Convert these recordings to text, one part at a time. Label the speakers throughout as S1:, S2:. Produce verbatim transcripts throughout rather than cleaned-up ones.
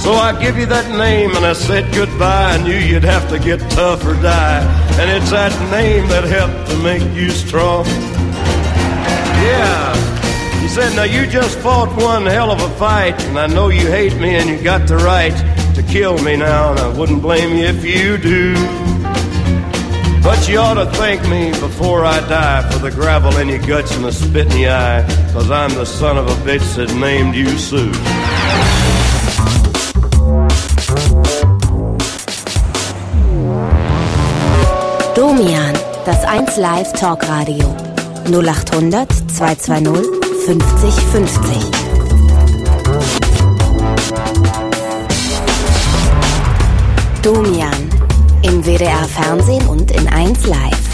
S1: So I give you that name and I said goodbye. I knew you'd have to get tough or die. And it's that name that helped to make you strong. Yeah. He said, now you just fought one hell of a fight, and I know you hate me and you got the right to kill me now, and I wouldn't blame you if you do. But you ought to thank me before I die for the gravel in your guts and the spit in your eye, 'cause I'm the son of a bitch that named you Sue.
S2: Domian, das eins Live Talkradio. null acht hundert zweihundertzweißig fünfzig fünfzig. Domian, im W D R Fernsehen und in eins Live.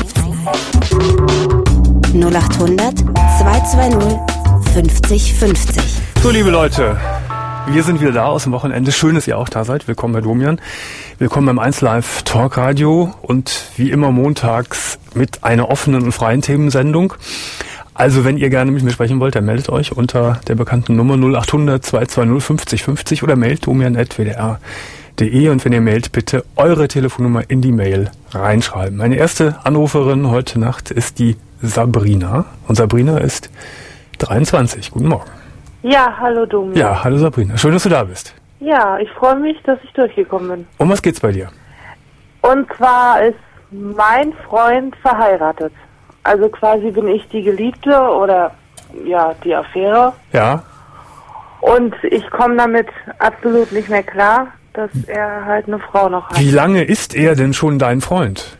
S2: null acht hundert zweihundertzweißig fünfzig fünfzig.
S3: So, liebe Leute, wir sind wieder da aus dem Wochenende. Schön, dass ihr auch da seid. Willkommen bei Domian. Willkommen beim eins Live Talkradio und wie immer montags mit einer offenen und freien Themensendung. Also wenn ihr gerne mit mir sprechen wollt, dann meldet euch unter der bekannten Nummer null acht hundert zweihundertzweißig fünfzig fünfzig oder mailt domian at w d r punkt d e und wenn ihr mailt, bitte eure Telefonnummer in die Mail reinschreiben. Meine erste Anruferin heute Nacht ist die Sabrina und Sabrina ist dreiundzwanzig. Guten Morgen.
S4: Ja, hallo Domian.
S3: Ja, hallo Sabrina. Schön, dass du da bist.
S4: Ja, ich freue mich, dass ich durchgekommen bin.
S3: Um was geht's bei dir?
S4: Und zwar ist mein Freund verheiratet. Also quasi bin ich die Geliebte oder ja, die Affäre.
S3: Ja.
S4: Und ich komme damit absolut nicht mehr klar, dass er halt eine Frau noch hat.
S3: Wie lange ist er denn schon dein Freund?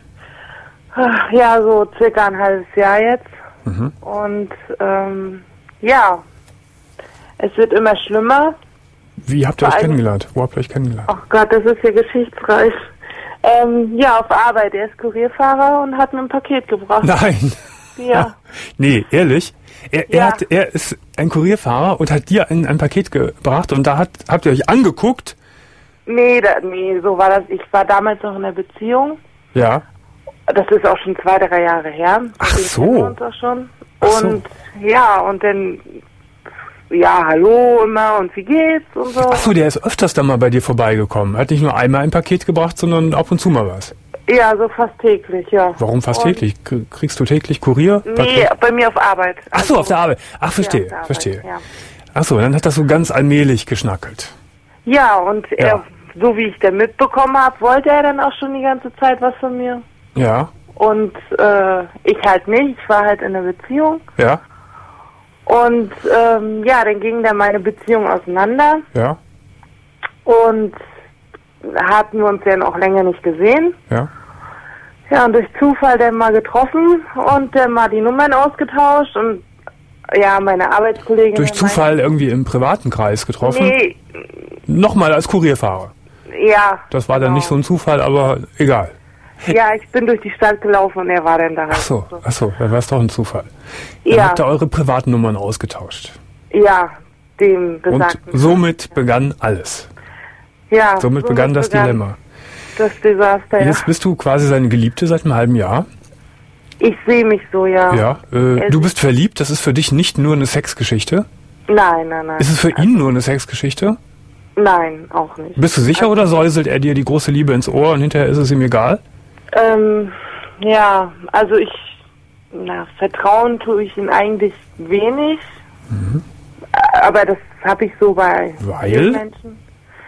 S4: Ja, so circa ein halbes Jahr jetzt.
S3: Mhm.
S4: Und ähm, ja, es wird immer schlimmer.
S3: Wie habt ihr euch kennengelernt? Wo habt ihr euch kennengelernt?
S4: Ach Gott, das ist ja geschichtsreich. Ähm, ja, auf Arbeit. Er ist Kurierfahrer und hat mir ein Paket gebracht.
S3: Nein.
S4: Ja.
S3: Nee, ehrlich? Er, er,
S4: Ja.
S3: hat, er ist ein Kurierfahrer und hat dir ein, ein Paket gebracht und da hat, habt ihr euch angeguckt?
S4: Nee, da, nee, so war das. Ich war damals noch in einer Beziehung.
S3: Ja.
S4: Das ist auch schon zwei, drei Jahre her.
S3: Ach
S4: Wir
S3: so.
S4: kennen uns auch schon.
S3: Ach so.
S4: Und ja, und dann, ja, hallo immer und wie geht's und so.
S3: Ach so, der ist öfters dann mal bei dir vorbeigekommen. Er hat nicht nur einmal ein Paket gebracht, sondern ab und zu mal was.
S4: Ja, so fast täglich, ja.
S3: Warum fast
S4: Und-
S3: täglich? K- Kriegst du täglich Kurier?
S4: Nee,
S3: Paket?
S4: bei mir auf Arbeit.
S3: Ach so, auf der Arbeit. Ach, verstehe,
S4: Ja, auf der Arbeit,
S3: verstehe.
S4: Ja,
S3: Ach so, dann hat das so ganz allmählich geschnackelt.
S4: ja und
S3: Ja.
S4: er, so wie ich dann mitbekommen habe, wollte er dann auch schon die ganze Zeit was von mir.
S3: Ja,
S4: Und äh, ich halt nicht. Ich war halt in einer Beziehung.
S3: ja,
S4: Und ähm, ja, dann ging dann meine Beziehung auseinander.
S3: ja,
S4: Und hatten wir uns dann auch länger nicht gesehen.
S3: ja.
S4: Ja, und durch Zufall dann mal getroffen und dann mal die Nummern ausgetauscht. Und ja, meine Arbeitskollegin...
S3: Durch Zufall irgendwie im privaten Kreis getroffen?
S4: Nee,
S3: Nochmal als Kurierfahrer.
S4: ja.
S3: Das war dann
S4: genau.
S3: nicht so ein Zufall, aber egal.
S4: Ja, ich bin durch die Stadt gelaufen und er war dann da. Halt.
S3: Ach so, ach so, dann war es doch ein Zufall. Dann
S4: Ja.
S3: habt ihr eure privaten Nummern ausgetauscht.
S4: Ja, dem
S3: Und
S4: besagten.
S3: somit begann alles.
S4: ja,
S3: Somit begann das Dilemma.
S4: Das Desaster, ja.
S3: Jetzt bist du quasi seine Geliebte seit einem halben Jahr.
S4: Ich sehe mich so, ja.
S3: Ja. Äh,
S4: Er
S3: du
S4: sieht-
S3: bist verliebt, das ist für dich nicht nur eine Sexgeschichte.
S4: Nein, nein, nein.
S3: Ist es für ihn nur eine Sexgeschichte?
S4: Nein, auch nicht.
S3: Bist du sicher oder säuselt er dir die große Liebe ins Ohr und hinterher ist es ihm egal?
S4: Ähm, ja, also ich, na, vertrauen tue ich ihm eigentlich wenig.
S3: Mhm.
S4: Aber das habe ich so bei
S3: Weil?
S4: vielen Menschen.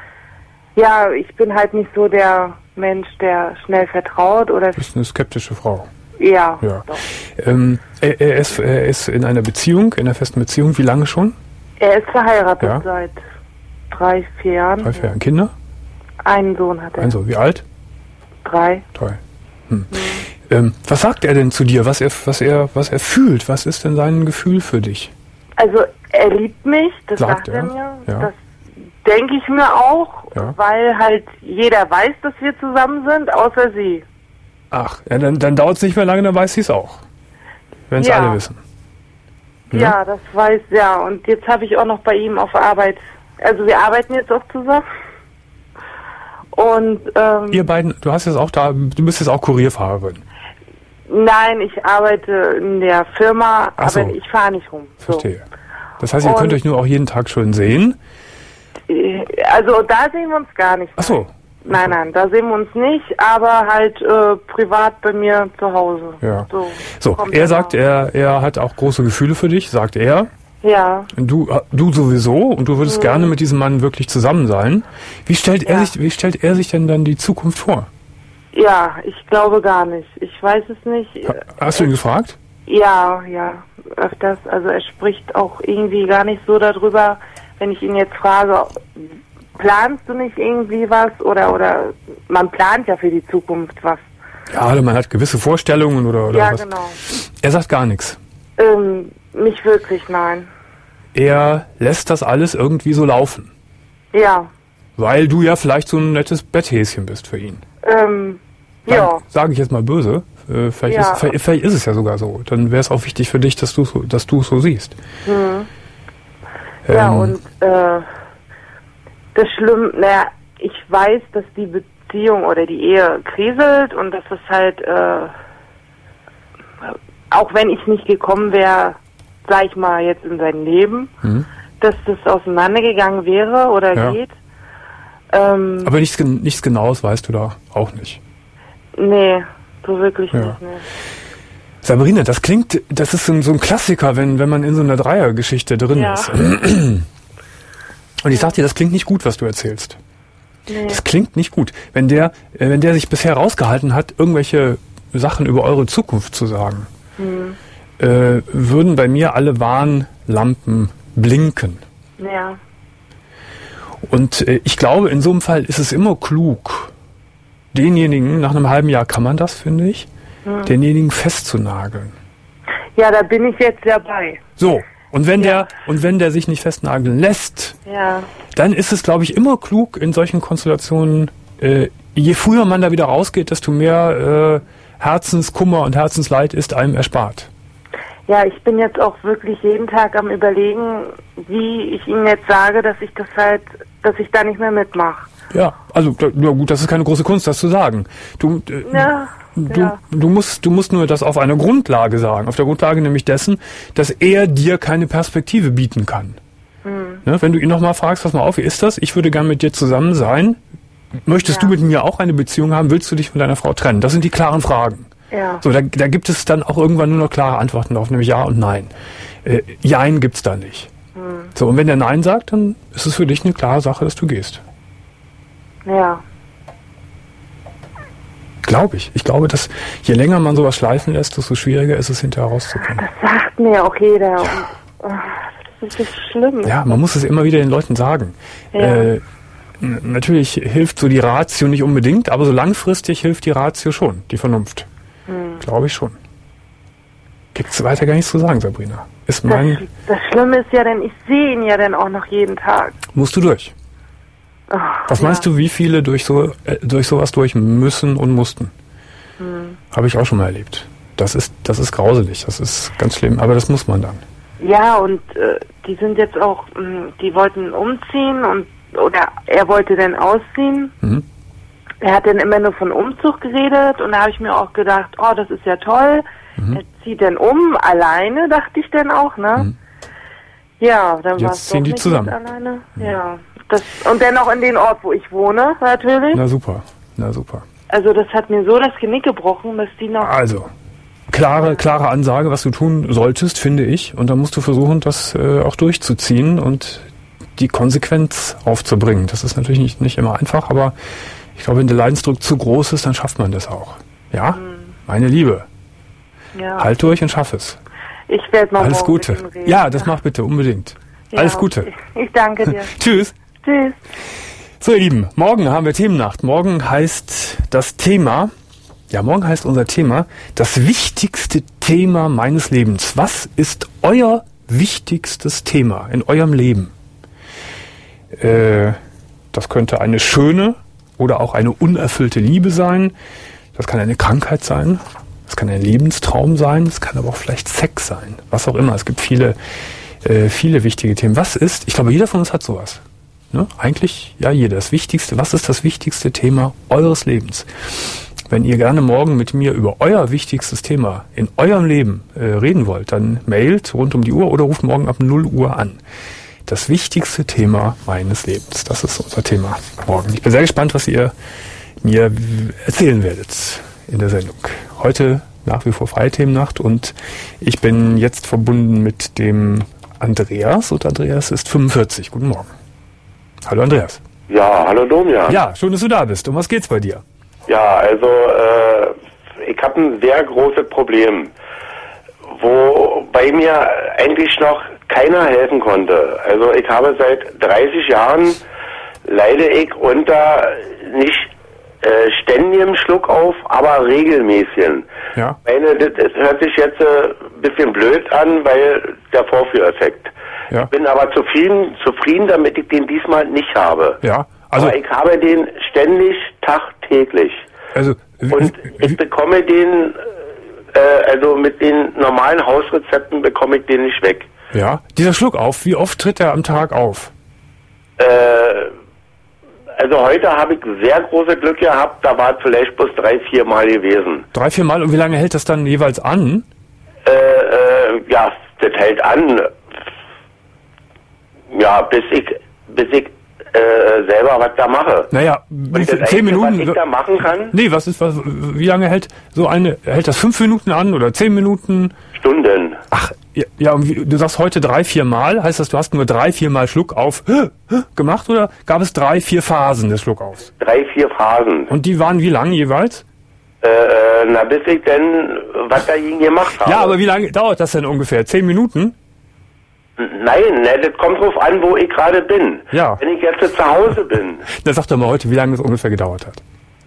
S4: Ja, ich bin halt nicht so der Mensch, der schnell vertraut oder,
S3: Du bist eine skeptische Frau.
S4: ja,
S3: Ja.
S4: doch.
S3: Ähm, er, er, ist, er ist in einer Beziehung, in einer festen Beziehung. Wie lange schon?
S4: Er ist verheiratet
S3: Ja.
S4: seit drei, vier Jahren.
S3: Drei, vier Jahre. Kinder?
S4: Einen Sohn hat er.
S3: Also, wie alt?
S4: Drei.
S3: Toll. Hm. Ähm, was sagt er denn zu dir? Was er, was er, was er fühlt? Was ist denn sein Gefühl für dich?
S4: Also er liebt mich, das
S3: Sagt
S4: sagt, er
S3: er?
S4: mir.
S3: Ja.
S4: Das denke ich mir auch,
S3: Ja.
S4: weil halt jeder weiß, dass wir zusammen sind, außer sie.
S3: Ach, ja, dann, dann dauert es nicht mehr lange, dann weiß sie es auch. Wenn es
S4: Ja.
S3: alle wissen.
S4: Ja, das weiß, ja. Und jetzt habe ich auch noch bei ihm auf Arbeit, also wir arbeiten jetzt auch zusammen. Und ähm,
S3: Ihr beiden, du hast jetzt auch da, du bist jetzt auch Kurierfahrerin.
S4: nein, ich arbeite in der Firma,
S3: Ach so.
S4: aber ich fahre nicht rum. So.
S3: Verstehe. Das heißt, ihr könnt
S4: Und-
S3: euch nur auch jeden Tag schön sehen.
S4: Also da sehen wir uns gar nicht.
S3: Ach so.
S4: Nein, nein, da sehen wir uns nicht, aber halt äh, privat bei mir zu Hause.
S3: Ja.
S4: So,
S3: so er sagt, er, er hat auch große Gefühle für dich, sagt er.
S4: Ja.
S3: Du, du sowieso und du würdest mhm. gerne mit diesem Mann wirklich zusammen sein. Wie stellt
S4: ja.
S3: er sich, wie stellt er sich denn dann die Zukunft vor?
S4: Ja, ich glaube gar nicht. Ich weiß es nicht.
S3: Ha, hast du ihn gefragt?
S4: Ja, ja, öfters. Also er spricht auch irgendwie gar nicht so darüber, wenn ich ihn jetzt frage, planst du nicht irgendwie was? Oder oder man plant ja für die Zukunft was.
S3: Ja, oder man hat gewisse Vorstellungen oder, oder
S4: ja,
S3: was.
S4: Ja, genau.
S3: Er sagt gar nichts.
S4: Ähm, nicht wirklich, nein.
S3: Er lässt das alles irgendwie so laufen.
S4: Ja.
S3: Weil du ja vielleicht so ein nettes Betthäschen bist für ihn.
S4: Ähm, ja.
S3: Sage ich jetzt mal böse. Äh, vielleicht,
S4: ja.
S3: ist, vielleicht, vielleicht ist es ja sogar so. Dann wäre es auch wichtig für dich, dass du so, dass du es so siehst.
S4: Mhm. Ja,
S3: ähm,
S4: und äh, das Schlimme, naja, ich weiß, dass die Beziehung oder die Ehe kriselt und dass es halt, äh, auch wenn ich nicht gekommen wäre, sag ich mal, jetzt in sein Leben, mhm. dass das auseinandergegangen wäre oder
S3: ja.
S4: geht. Ähm,
S3: Aber nichts, nichts Genaues weißt du da auch nicht.
S4: Nee, so wirklich
S3: ja.
S4: nicht. Nee.
S3: Sabrina, das klingt, das ist so ein, so ein Klassiker, wenn, wenn man in so einer Dreiergeschichte drin
S4: ja.
S3: ist. Und ich sag dir, das klingt nicht gut, was du erzählst.
S4: Nee.
S3: Das klingt nicht gut. Wenn der, äh, wenn der sich bisher rausgehalten hat, irgendwelche Sachen über eure Zukunft zu sagen, hm. äh, würden bei mir alle Warnlampen blinken.
S4: Ja.
S3: Und äh, ich glaube, in so einem Fall ist es immer klug, denjenigen, nach einem halben Jahr kann man das, finde ich, hm. denjenigen festzunageln.
S4: Ja, da bin ich jetzt dabei.
S3: So, und wenn
S4: ja.
S3: der und wenn der sich nicht festnageln lässt,
S4: ja.
S3: dann ist es, glaube ich, immer klug in solchen Konstellationen, äh, je früher man da wieder rausgeht, desto mehr äh, Herzenskummer und Herzensleid ist einem erspart.
S4: Ja, ich bin jetzt auch wirklich jeden Tag am Überlegen, wie ich ihm jetzt sage, dass ich das halt, dass ich da nicht mehr mitmache.
S3: Ja, also ja gut, das ist keine große Kunst, das zu sagen. Du, äh,
S4: ja,
S3: du,
S4: ja.
S3: du musst, du musst nur das auf einer Grundlage sagen, auf der Grundlage nämlich dessen, dass er dir keine Perspektive bieten kann. Hm. Ne, wenn du ihn nochmal fragst, pass mal auf, wie ist das? Ich würde gern mit dir zusammen sein. Möchtest ja. du mit mir auch eine Beziehung haben? Willst du dich von deiner Frau trennen? Das sind die klaren Fragen.
S4: Ja.
S3: So, da, da gibt es dann auch irgendwann nur noch klare Antworten drauf, nämlich Ja und Nein. Äh, Jein gibt's da nicht. Hm. So, und wenn der Nein sagt, dann ist es für dich eine klare Sache, dass du gehst.
S4: Ja.
S3: Glaube ich. Ich glaube, dass je länger man sowas schleifen lässt, desto schwieriger ist es, hinterher rauszukommen.
S4: Das sagt mir ja auch jeder.
S3: Ja.
S4: Und, oh, das ist so schlimm.
S3: Ja, man muss es immer wieder den Leuten sagen.
S4: Ja.
S3: Äh, n- natürlich hilft so die Ratio nicht unbedingt, aber so langfristig hilft die Ratio schon, die Vernunft. Hm. Glaube ich schon. Gibt's weiter gar nichts zu sagen, Sabrina. Ist mein...
S4: Das, das Schlimme ist ja, denn ich sehe ihn ja dann auch noch jeden Tag.
S3: Musst du durch.
S4: Oh,
S3: Was
S4: ja.
S3: meinst du, wie viele durch so äh, durch sowas durch müssen und mussten? Hm. Habe ich auch schon mal erlebt. Das ist das ist grauselig, das ist ganz schlimm, aber das muss man dann.
S4: Ja, und äh, die sind jetzt auch, mh, die wollten umziehen und oder er wollte dann ausziehen. Mhm. Er hat dann immer nur von Umzug geredet und da habe ich mir auch gedacht, oh, das ist ja toll. Mhm. Er zieht dann um, alleine, dachte ich dann auch, ne? Mhm. Ja, dann war es doch
S3: ziehen die
S4: nicht
S3: zusammen.
S4: alleine. Mhm. Ja. Das, und dann auch in den Ort, wo ich wohne, natürlich.
S3: Na super, na super.
S4: Also das hat mir so das Genick gebrochen, dass die noch...
S3: Also, klare, klare Ansage, was du tun solltest, finde ich. Und dann musst du versuchen, das äh, auch durchzuziehen und die Konsequenz aufzubringen. Das ist natürlich nicht, nicht immer einfach, aber ich glaube, wenn der Leidensdruck zu groß ist, dann schafft man das auch. Ja, mhm. meine Liebe,
S4: ja.
S3: halt durch und schaff es.
S4: Ich werde mal
S3: Alles Gute. Ja, das mach bitte, unbedingt. Ja, Alles Gute.
S4: Ich, ich danke dir.
S3: Tschüss.
S4: Tschüss.
S3: So, ihr Lieben, morgen haben wir Themennacht. Morgen heißt das Thema, ja, morgen heißt unser Thema, das wichtigste Thema meines Lebens. Was ist euer wichtigstes Thema in eurem Leben? Äh, das könnte eine schöne oder auch eine unerfüllte Liebe sein. Das kann eine Krankheit sein. Das kann ein Lebenstraum sein. Das kann aber auch vielleicht Sex sein. Was auch immer. Es gibt viele, äh, viele wichtige Themen. Was ist, ich glaube, jeder von uns hat sowas. Ne? Eigentlich, ja, jeder. Das Wichtigste, was ist das wichtigste Thema eures Lebens? Wenn ihr gerne morgen mit mir über euer wichtigstes Thema in eurem Leben äh, reden wollt, dann mailt rund um die Uhr oder ruft morgen ab null Uhr an. Das wichtigste Thema meines Lebens. Das ist unser Thema morgen. Ich bin sehr gespannt, was ihr mir erzählen werdet in der Sendung. Heute nach wie vor freie Themennacht und ich bin jetzt verbunden mit dem Andreas und Andreas ist fünfundvierzig. Guten Morgen. Hallo Andreas.
S5: Ja, hallo Domian.
S3: Ja, schön, dass du da bist. Um was geht's bei dir?
S5: Ja, also äh, ich habe ein sehr großes Problem, wo bei mir eigentlich noch keiner helfen konnte. Also ich habe seit dreißig Jahren leide ich unter nicht äh, ständigem Schluck auf, aber regelmäßigen.
S3: Ja.
S5: Meine, das, das hört sich jetzt ein äh, bisschen blöd an, weil der Vorführeffekt.
S3: Ja.
S5: Ich bin aber zufrieden, zufrieden, damit ich den diesmal nicht habe.
S3: Ja. Also,
S5: aber ich habe den ständig, tagtäglich.
S3: Also,
S5: und ich bekomme den, äh, also mit den normalen Hausrezepten bekomme ich den nicht weg.
S3: Ja. Dieser Schluck auf, wie oft tritt er am Tag auf?
S5: Äh, also heute habe ich sehr große Glück gehabt, da war es vielleicht bloß drei, vier Mal gewesen.
S3: Drei, vier Mal? Und wie lange hält das dann jeweils an?
S5: Äh, äh, ja, das hält an. Ja, bis ich, bis ich äh, selber was da mache.
S3: Naja,
S5: und
S3: zehn
S5: Einzige,
S3: Minuten.
S5: Was ich da machen kann?
S3: Nee, was ist, was, wie lange hält so eine, hält das fünf Minuten an oder zehn Minuten?
S5: Stunden.
S3: Ach, ja, ja und wie, du sagst heute drei, vier Mal, heißt das, du hast nur drei, vier Mal Schluck auf gemacht oder gab es drei, vier Phasen des Schluckaufs?
S5: Drei, vier Phasen.
S3: Und die waren wie lang jeweils?
S5: Äh, na, bis ich denn was dagegen gemacht habe.
S3: Ja, aber wie lange dauert das denn ungefähr? Zehn Minuten?
S5: Nein, ne, das kommt drauf an, wo ich gerade bin.
S3: Ja.
S5: Wenn ich jetzt zu Hause bin.
S3: Dann sag doch mal heute, wie lange das ungefähr gedauert hat.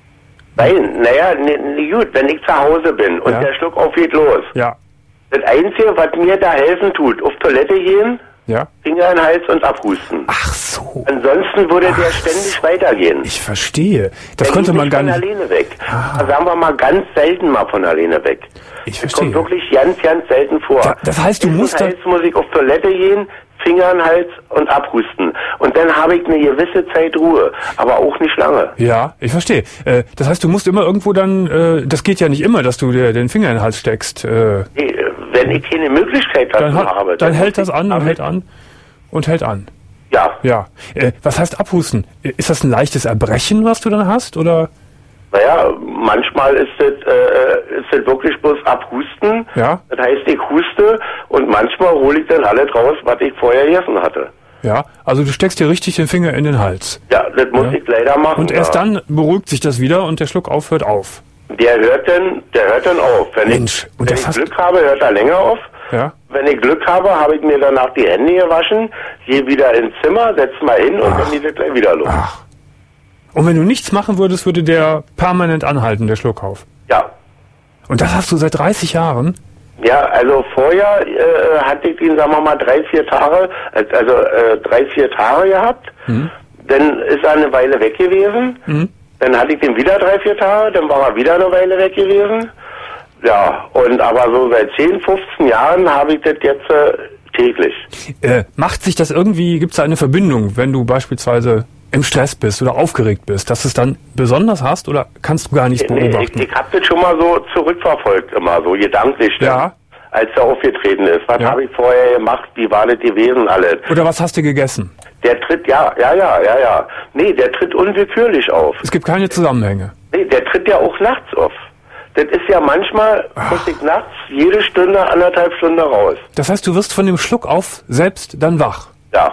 S5: Nein, naja, ne, ne, gut, wenn ich zu Hause bin und
S3: Ja.
S5: der Schluck auf geht los.
S3: Ja.
S5: Das Einzige, was mir da helfen tut, auf Toilette gehen,
S3: Ja.
S5: Finger in den Hals und abhusten.
S3: Ach so.
S5: Ansonsten würde
S3: Ach
S5: der ständig weitergehen.
S3: Ich verstehe. Das
S5: Der
S3: konnte
S5: geht
S3: man
S5: nicht
S3: gar
S5: von
S3: nicht.
S5: alleine weg.
S3: Ah.
S5: Also sagen wir mal ganz selten mal von alleine weg.
S3: Ich
S5: Das
S3: verstehe.
S5: kommt wirklich ganz, ganz selten vor.
S3: Da- das heißt, du musst da-
S5: Jetzt muss ich auf Toilette gehen, Finger in den Hals und abhusten. Und dann habe ich eine gewisse Zeit Ruhe, aber auch nicht lange.
S3: Ja, ich verstehe. Äh, das heißt, du musst immer irgendwo dann, äh, das geht ja nicht immer, dass du dir den Finger in den Hals steckst. Äh,
S5: Nee, wenn ich keine Möglichkeit dazu
S3: dann, hat,
S5: habe,
S3: dann
S5: muss
S3: hält das
S5: ich
S3: an und
S5: damit-
S3: hält an und hält an.
S5: Ja,
S3: Ja. Äh, was heißt abhusten? Äh, Ist das ein leichtes Erbrechen, was du dann hast? Oder?
S5: naja, manchmal ist das, äh, ist das wirklich bloß abhusten.
S3: Ja.
S5: Das heißt, ich huste und manchmal hole ich dann alles raus, was ich vorher gegessen hatte.
S3: Ja. Also du steckst dir richtig den Finger in den Hals.
S5: Ja, das muss
S3: Ja.
S5: ich leider machen.
S3: Und erst
S5: ja.
S3: dann beruhigt sich das wieder und der Schluck auf hört auf.
S5: Der hört dann, der hört dann auf. Wenn
S3: Mensch,
S5: ich,
S3: und
S5: wenn
S3: das
S5: ich
S3: hast-
S5: Glück habe, hört er länger auf.
S3: Ja.
S5: Wenn ich Glück habe, habe ich mir danach die Hände gewaschen, gehe wieder ins Zimmer, setz mal hin und dann geht es gleich wieder los.
S3: Ach. Und wenn du nichts machen würdest, würde der permanent anhalten, der Schluckauf.
S5: Ja.
S3: Und das hast du seit dreißig Jahren?
S5: Ja, also vorher äh, hatte ich ihn, sagen wir mal, drei, vier Tage, also äh, drei, vier Tage gehabt.
S3: Mhm.
S5: Dann ist er eine Weile weg gewesen.
S3: Mhm.
S5: Dann hatte ich den wieder drei, vier Tage, dann war er wieder eine Weile weg gewesen. Ja, und aber so seit zehn, fünfzehn Jahren habe ich das jetzt äh, täglich.
S3: Äh, macht sich das irgendwie, gibt es da eine Verbindung, wenn du beispielsweise im Stress bist oder aufgeregt bist, dass du es dann besonders hast oder kannst du gar nichts
S5: Nee,
S3: beobachten?
S5: ich ich habe das schon mal so zurückverfolgt, immer so gedanklich. dann,
S3: Ja.
S5: Als er aufgetreten ist. Was
S3: Ja.
S5: habe ich vorher gemacht? Wie war das gewesen alles?
S3: Oder was hast du gegessen?
S5: Der tritt, ja, ja, ja, ja, ja. Nee, der tritt unwillkürlich auf.
S3: Es gibt keine Zusammenhänge.
S5: Nee, der tritt ja auch nachts auf. Das ist ja manchmal, muss ich nachts jede Stunde, anderthalb Stunden raus.
S3: Das heißt, du wirst von dem Schluck auf selbst dann wach.
S5: Ja.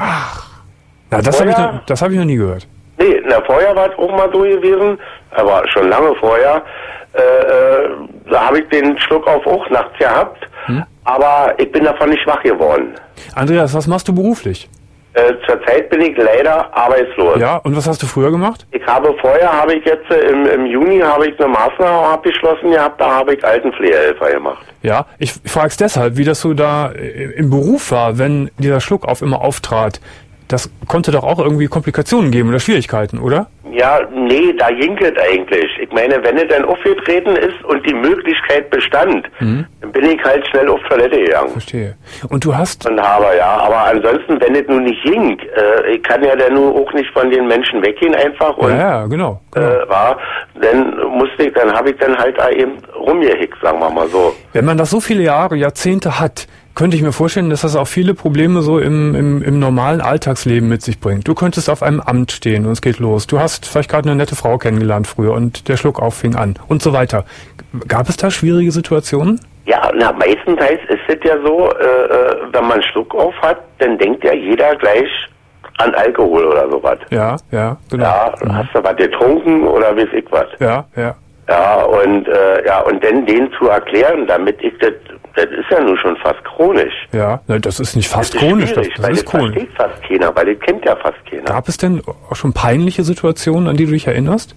S3: Na, das habe ich,
S5: Vorher-
S3: noch- das hab ich noch nie gehört.
S5: Nee, na, vorher war es auch mal so gewesen, aber schon lange vorher, äh, äh, da habe ich den Schluck auf auch nachts gehabt,
S3: Hm?
S5: aber ich bin davon nicht wach geworden.
S3: Andreas, was machst du beruflich?
S5: Äh, zurzeit bin ich leider arbeitslos.
S3: Ja, und was hast du früher gemacht?
S5: Ich habe vorher, habe ich jetzt äh, im, im Juni habe ich eine Maßnahme abgeschlossen gehabt, da habe ich Altenpflegehelfer gemacht.
S3: Ja, ich frage es deshalb, wie das so da äh, im Beruf war, wenn dieser Schluck auf immer auftrat. Das konnte doch auch irgendwie Komplikationen geben oder Schwierigkeiten, oder?
S5: Ja, nee, da ging es eigentlich. Ich meine, wenn es dann aufgetreten ist und die Möglichkeit bestand,
S3: Mhm.
S5: dann bin ich halt schnell auf Toilette gegangen.
S3: Verstehe. Und du hast...
S5: Und habe, ja, aber ansonsten, wenn es nun nicht ging, äh, ich kann ja dann nur auch nicht von den Menschen weggehen einfach und
S3: Ja, ja, genau. genau.
S5: äh, war, dann musste ich, dann habe ich dann halt da eben rumgehickt, sagen wir mal so.
S3: Wenn man das so viele Jahre, Jahrzehnte hat, könnte ich mir vorstellen, dass das auch viele Probleme so im, im, im normalen Alltagsleben mit sich bringt. Du könntest auf einem Amt stehen und es geht los. Du hast vielleicht gerade eine nette Frau kennengelernt früher und der Schluckauf fing an und so weiter. Gab es da schwierige Situationen?
S5: Ja, na, meistenteils ist es ja so, äh, wenn man Schluckauf hat, dann denkt ja jeder gleich an Alkohol oder sowas.
S3: Ja, ja, genau.
S5: Ja,
S3: mhm.
S5: hast du was getrunken oder weiß ich was.
S3: Ja, ja.
S5: Ja, und äh, ja, und dann denen zu erklären, damit ich das, das ist ja nun schon fast chronisch.
S3: Ja, ne, das ist nicht fast
S5: das ist
S3: chronisch, das, das
S5: weil
S3: ist
S5: das
S3: chronisch.
S5: versteht fast keiner, weil das kennt ja fast keiner.
S3: Gab es denn auch schon peinliche Situationen, an die du dich erinnerst?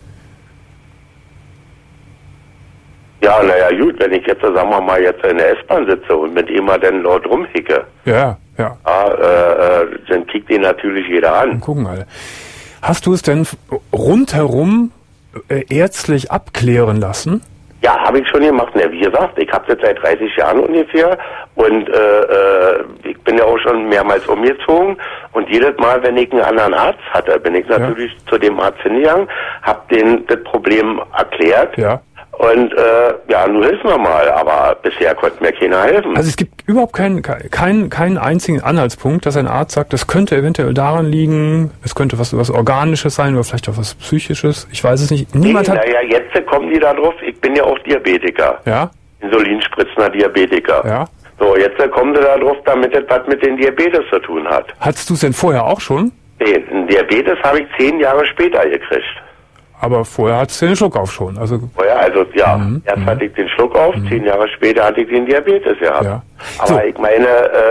S5: Ja, naja, gut, wenn ich jetzt, sagen wir mal, jetzt in der S-Bahn sitze und mit ihm mal dann laut rumhicke,
S3: Ja, ja.
S5: ja, äh, äh, dann kickt ihn natürlich jeder an.
S3: Dann gucken alle. Hast du es denn rundherum äh, ärztlich abklären lassen?
S5: Ja, habe ich schon gemacht. Na, wie gesagt, ich habe das seit dreißig Jahren ungefähr und äh, äh, ich bin ja auch schon mehrmals umgezogen und jedes Mal, wenn ich einen anderen Arzt hatte, bin ich natürlich ja. zu dem Arzt hingegangen, habe denen das Problem erklärt.
S3: Ja.
S5: Und äh, ja, nun hilft mir mal, aber bisher konnte mir keiner helfen.
S3: Also es gibt überhaupt keinen keinen keinen einzigen Anhaltspunkt, dass ein Arzt sagt, das könnte eventuell daran liegen, es könnte was was Organisches sein oder vielleicht auch was Psychisches. Ich weiß es nicht. Niemand
S5: nee,
S3: hat.
S5: Naja, jetzt kommen die da drauf. Ich bin ja auch Diabetiker.
S3: Ja.
S5: Insulinspritzender Diabetiker.
S3: Ja.
S5: So, jetzt kommen sie da drauf, damit das was mit dem Diabetes zu tun hat.
S3: Hattest du es denn vorher auch schon?
S5: Nee, einen Diabetes habe ich zehn Jahre später gekriegt.
S3: Aber vorher hattest du den Schluckauf schon. Also
S5: Vorher, also ja,
S3: mhm.
S5: erst
S3: mhm.
S5: hatte ich den Schluckauf, mhm. zehn Jahre später hatte ich den Diabetes gehabt.
S3: Ja.
S5: Aber
S3: So.
S5: ich meine,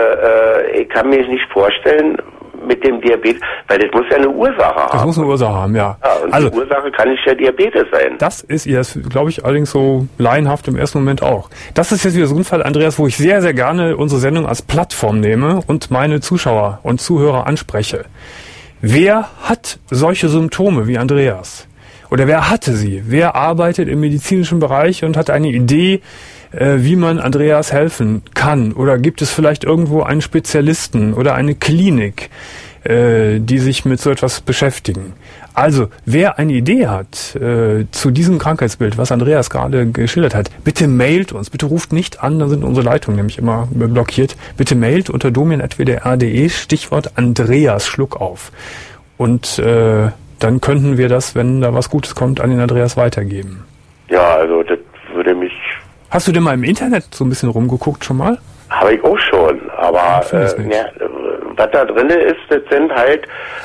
S5: äh, ich kann mir nicht vorstellen mit dem Diabetes, weil das muss ja eine Ursache haben.
S3: Das muss eine Ursache haben, ja.
S5: Ja, und
S3: also
S5: die Ursache kann nicht der Diabetes sein.
S3: das ist ihr, glaube ich, allerdings so laienhaft im ersten Moment auch. Das ist jetzt wieder so ein Fall, Andreas, wo ich sehr, sehr gerne unsere Sendung als Plattform nehme und meine Zuschauer und Zuhörer anspreche. Wer hat solche Symptome wie Andreas? Oder wer hatte sie? Wer arbeitet im medizinischen Bereich und hat eine Idee, äh, wie man Andreas helfen kann? Oder gibt es vielleicht irgendwo einen Spezialisten oder eine Klinik, äh, die sich mit so etwas beschäftigen? Also, wer eine Idee hat äh, zu diesem Krankheitsbild, was Andreas gerade geschildert hat, bitte mailt uns, bitte ruft nicht an, dann sind unsere Leitungen nämlich immer blockiert. Bitte mailt unter domian at w d r punkt d e, Stichwort Andreas Schluckauf. Und äh, dann könnten wir das, wenn da was Gutes kommt, an den Andreas weitergeben.
S5: Ja, also das würde mich...
S3: Hast du denn mal im Internet so ein bisschen rumgeguckt schon mal?
S5: Habe ich auch schon, aber
S3: Ja,
S5: äh, ja, was da drin ist, das sind halt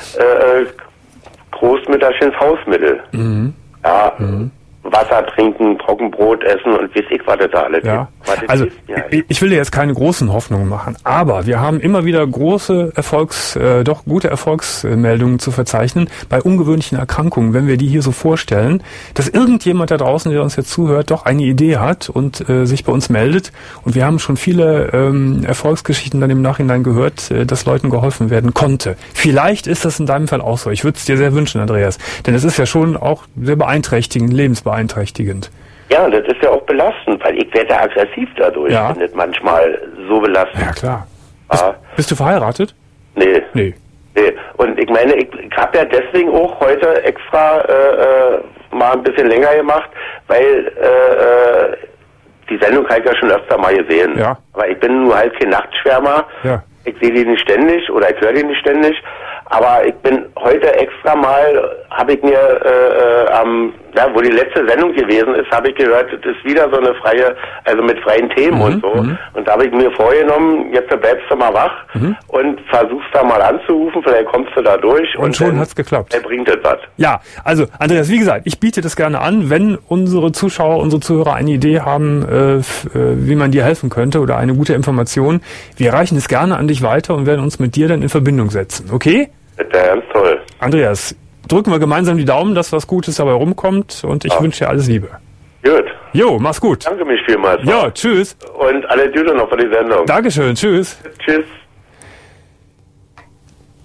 S5: äh, großmütterchens Hausmittel.
S3: Mhm.
S5: Ja,
S3: Mhm.
S5: Wasser trinken, Trockenbrot essen und weiß ich, was das da alles
S3: Ja,
S5: gibt. Was das
S3: also
S5: ist, ja.
S3: ich, ich will dir jetzt keine großen Hoffnungen machen, aber wir haben immer wieder große Erfolgs, äh, doch gute Erfolgsmeldungen zu verzeichnen bei ungewöhnlichen Erkrankungen, wenn wir die hier so vorstellen, dass irgendjemand da draußen, der uns jetzt zuhört, doch eine Idee hat und äh, sich bei uns meldet. Und wir haben schon viele ähm, Erfolgsgeschichten dann im Nachhinein gehört, äh, dass Leuten geholfen werden konnte. Vielleicht ist das in deinem Fall auch so. Ich würde es dir sehr wünschen, Andreas, denn es ist ja schon auch sehr beeinträchtigend, lebensbeeinträchtigend. beeinträchtigend.
S5: Ja, das ist ja auch belastend, weil ich werde aggressiv dadurch.
S3: Ja.
S5: Ich finde das manchmal so belastend.
S3: Ja, klar. Bist,
S5: Ja.
S3: bist du verheiratet?
S5: Nee.
S3: Nee.
S5: nee. Und ich meine, ich, ich habe ja deswegen auch heute extra äh, äh, mal ein bisschen länger gemacht, weil äh, äh, die Sendung habe ich ja schon öfter mal gesehen.
S3: Ja.
S5: Aber ich bin nur halt kein Nachtschwärmer.
S3: Ja.
S5: Ich sehe die nicht ständig oder ich höre die nicht ständig. Aber ich bin heute extra mal, habe ich mir, äh, äh, am, ja, wo die letzte Sendung gewesen ist, habe ich gehört, das ist wieder so eine freie, also mit freien Themen
S3: Mhm,
S5: und so.
S3: mhm.
S5: Und da habe ich mir vorgenommen, jetzt bleibst du mal wach
S3: Mhm.
S5: und versuchst da mal anzurufen, vielleicht kommst du da durch.
S3: Und schon
S5: dann-
S3: hat's geklappt.
S5: Er bringt das was.
S3: Ja, also Andreas, wie gesagt, ich biete das gerne an, wenn unsere Zuschauer, unsere Zuhörer eine Idee haben, äh, f- äh, wie man dir helfen könnte oder eine gute Information. Wir reichen es gerne an dich weiter und werden uns mit dir dann in Verbindung setzen. Okay?
S5: Das wäre ganz toll.
S3: Andreas, drücken wir gemeinsam die Daumen, dass was Gutes dabei rumkommt und ich
S5: Ja.
S3: wünsche dir alles Liebe.
S5: Gut.
S3: Jo, mach's gut.
S5: Danke mich vielmals.
S3: Ja, tschüss.
S5: Und alle Gute noch für die Sendung.
S3: Dankeschön, tschüss.
S5: Tschüss.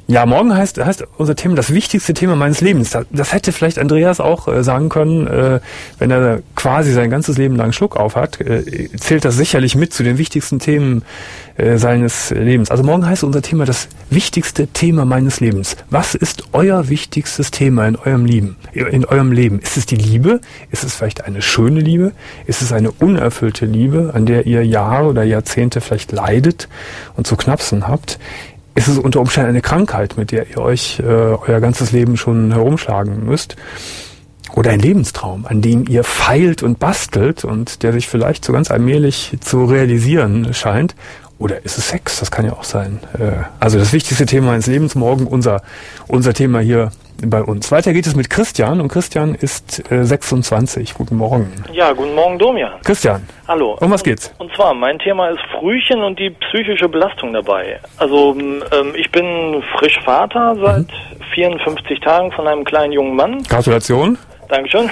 S3: Ja, morgen heißt, heißt unser Thema das wichtigste Thema meines Lebens. Das, das hätte vielleicht Andreas auch äh, sagen können, äh, wenn er quasi sein ganzes Leben lang Schluck auf hat, äh, zählt das sicherlich mit zu den wichtigsten Themen äh, seines Lebens. Also morgen heißt unser Thema das wichtigste Thema meines Lebens. Was ist euer wichtigstes Thema in eurem Leben? In eurem Leben? Ist es die Liebe? Ist es vielleicht eine schöne Liebe? Ist es eine unerfüllte Liebe, an der ihr Jahre oder Jahrzehnte vielleicht leidet und zu knapsen habt? Ist es unter Umständen eine Krankheit, mit der ihr euch äh, euer ganzes Leben schon herumschlagen müsst? Oder ein Lebenstraum, an dem ihr feilt und bastelt und der sich vielleicht so ganz allmählich zu realisieren scheint? Oder ist es Sex? Das kann ja auch sein. Äh, also das wichtigste Thema meines Lebens, morgen unser, unser Thema hier bei uns. Weiter geht es mit Christian und Christian ist äh, sechsundzwanzig. Guten Morgen.
S6: Ja, guten Morgen, Domian.
S3: Christian.
S6: Hallo.
S3: Um was geht's?
S6: Und, und zwar, mein Thema ist Frühchen und die psychische Belastung dabei. Also ähm, ich bin frisch Vater seit mhm. vierundfünfzig Tagen von einem kleinen jungen Mann.
S3: Gratulation.
S6: Dankeschön.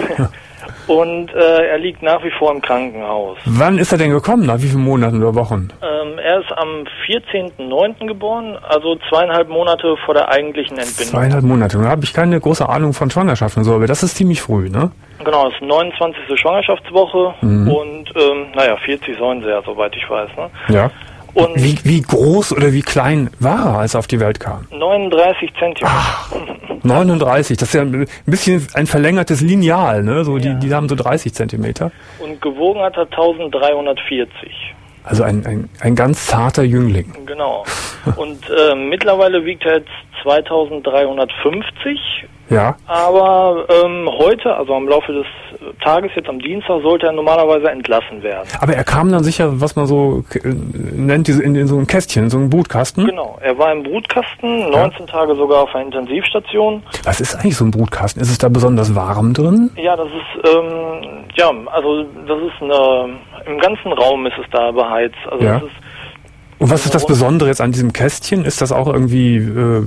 S6: Und äh, er liegt nach wie vor im Krankenhaus.
S3: Wann ist er denn gekommen? Nach wie vielen Monaten oder Wochen?
S6: Ähm, er ist am vierzehnten neunten geboren, also zweieinhalb Monate vor der eigentlichen Entbindung.
S3: Zweieinhalb Monate. Da habe ich keine große Ahnung von Schwangerschaften und so, aber das ist ziemlich früh, ne?
S6: Genau, das ist neunundzwanzigste Schwangerschaftswoche mhm. und ähm, naja, vierzig sollen sie ja, soweit ich weiß, ne?
S3: Ja. Und wie, wie groß oder wie klein war er, als er auf die Welt kam?
S6: neununddreißig Zentimeter.
S3: Ach, neununddreißig, das ist ja ein bisschen ein verlängertes Lineal, ne? So, ja. die, die haben so dreißig Zentimeter.
S6: Und gewogen hat er eintausenddreihundertvierzig.
S3: Also ein, ein, ein ganz zarter Jüngling.
S6: Genau. Und äh, mittlerweile wiegt er jetzt zweitausenddreihundertfünfzig.
S3: Ja.
S6: Aber ähm, heute, also am Laufe des Tages, jetzt am Dienstag, sollte er normalerweise entlassen werden.
S3: Aber er kam dann sicher, was man so äh, nennt, in, in so ein Kästchen, in so einen Brutkasten?
S6: Genau, er war im Brutkasten, neunzehn ja. Tage sogar auf einer Intensivstation.
S3: Was ist eigentlich so ein Brutkasten? Ist es da besonders warm drin?
S6: Ja, das ist, ähm, ja, also das ist eine, im ganzen Raum ist es da beheizt. Also
S3: ja.
S6: das ist
S3: Und was ist das Besondere jetzt an diesem Kästchen? Ist das auch irgendwie äh,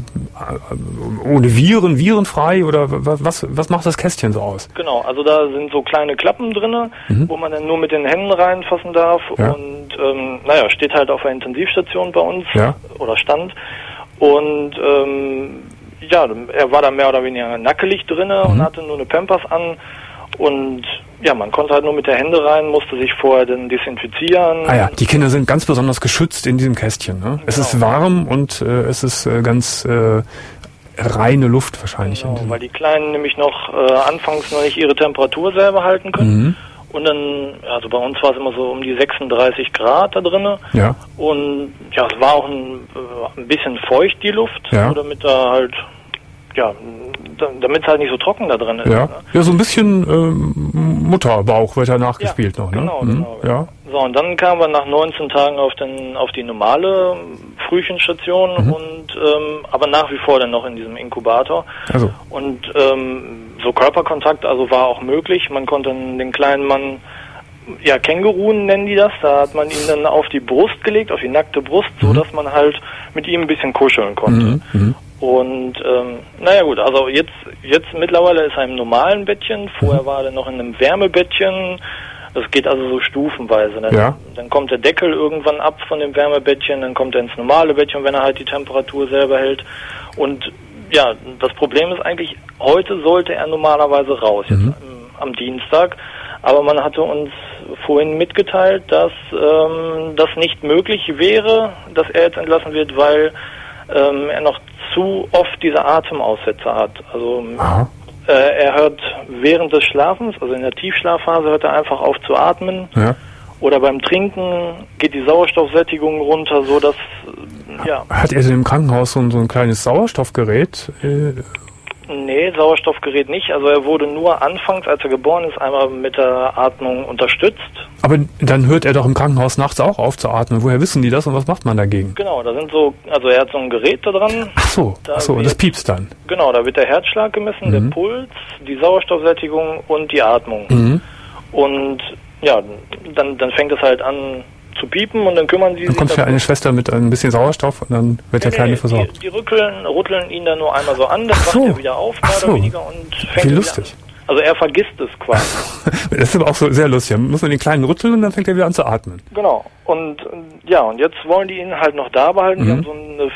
S3: ohne Viren, virenfrei oder was, was macht das Kästchen so aus?
S6: Genau, also da sind so kleine Klappen drin, mhm. wo man dann nur mit den Händen reinfassen darf
S3: ja.
S6: und ähm, naja, steht halt auf der Intensivstation bei uns
S3: ja.
S6: oder stand und ähm, ja, er war da mehr oder weniger nackelig drin mhm. und hatte nur eine Pampers an. Und ja, man konnte halt nur mit der Hände rein, musste sich vorher dann desinfizieren.
S3: Ah ja, die Kinder sind ganz besonders geschützt in diesem Kästchen. Ne? Genau. Es ist warm und äh, es ist äh, ganz äh, reine Luft wahrscheinlich.
S6: Genau, weil die Kleinen nämlich noch äh, anfangs noch nicht ihre Temperatur selber halten können. Mhm. Und dann, also bei uns war es immer so um die sechsunddreißig Grad da drinnen.
S3: Ja.
S6: Und ja, es war auch ein, äh, ein bisschen feucht, die Luft,
S3: ja.
S6: so damit da halt... Ja, damit es halt nicht so trocken da drin ist.
S3: Ja,
S6: ne?
S3: ja, so ein bisschen ähm, Mutterbauch wird ja nachgespielt
S6: ja,
S3: noch, ne?
S6: Genau,
S3: mhm.
S6: genau.
S3: Ja.
S6: So, und dann kamen wir nach neunzehn Tagen auf den auf die normale Frühchenstation mhm. und ähm, aber nach wie vor dann noch in diesem Inkubator.
S3: Also.
S6: Und ähm, so Körperkontakt also war auch möglich. Man konnte den kleinen Mann, ja, Känguruen nennen die das, da hat man ihn dann auf die Brust gelegt, auf die nackte Brust, mhm. so dass man halt mit ihm ein bisschen kuscheln konnte.
S3: Mhm. Mhm.
S6: Und ähm, naja gut, also jetzt jetzt mittlerweile ist er im normalen Bettchen, vorher war er noch in einem Wärmebettchen, das geht also so stufenweise. Dann,
S3: ja.
S6: dann kommt der Deckel irgendwann ab von dem Wärmebettchen, dann kommt er ins normale Bettchen, wenn er halt die Temperatur selber hält. Und ja, das Problem ist eigentlich, heute sollte er normalerweise raus, jetzt
S3: mhm.
S6: am, am Dienstag, aber man hatte uns vorhin mitgeteilt, dass ähm, das nicht möglich wäre, dass er jetzt entlassen wird, weil ähm, er noch zu oft diese Atemaussetzer hat. Also äh, er hört während des Schlafens, also in der Tiefschlafphase, hört er einfach auf zu atmen.
S3: Ja.
S6: Oder beim Trinken geht die Sauerstoffsättigung runter, so dass ja.
S3: Hat er denn im Krankenhaus so ein, so ein kleines Sauerstoffgerät? Äh
S6: Nee, Sauerstoffgerät nicht. Also er wurde nur anfangs, als er geboren ist, einmal mit der Atmung unterstützt.
S3: Aber dann hört er doch im Krankenhaus nachts auch auf zu atmen. Woher wissen die das und was macht man dagegen?
S6: Genau, da sind so, also er hat so ein Gerät da dran.
S3: Ach so, ach so, und das piepst dann. Genau,
S6: da wird der Herzschlag gemessen, mhm. der Puls, die Sauerstoffsättigung und die Atmung.
S3: Mhm.
S6: Und ja, dann, dann fängt es halt an zu piepen und dann kümmern sie sich.
S3: Dann kommt ja eine Schwester mit ein bisschen Sauerstoff und dann wird der
S6: nee,
S3: Kleine
S6: nee,
S3: versorgt.
S6: Die, die rütteln, rütteln ihn dann nur einmal so an, dann
S3: Ach so.
S6: wacht er wieder auf, mehr
S3: Ach so.
S6: oder weniger, und fängt
S3: Wie
S6: wieder
S3: lustig.
S6: an. Also er vergisst es quasi.
S3: Das ist aber auch so sehr lustig. Man muss man den Kleinen rütteln und dann fängt er wieder an zu atmen.
S6: Genau. Und ja, und jetzt wollen die ihn halt noch da behalten.
S3: Mhm.
S6: Die haben so eine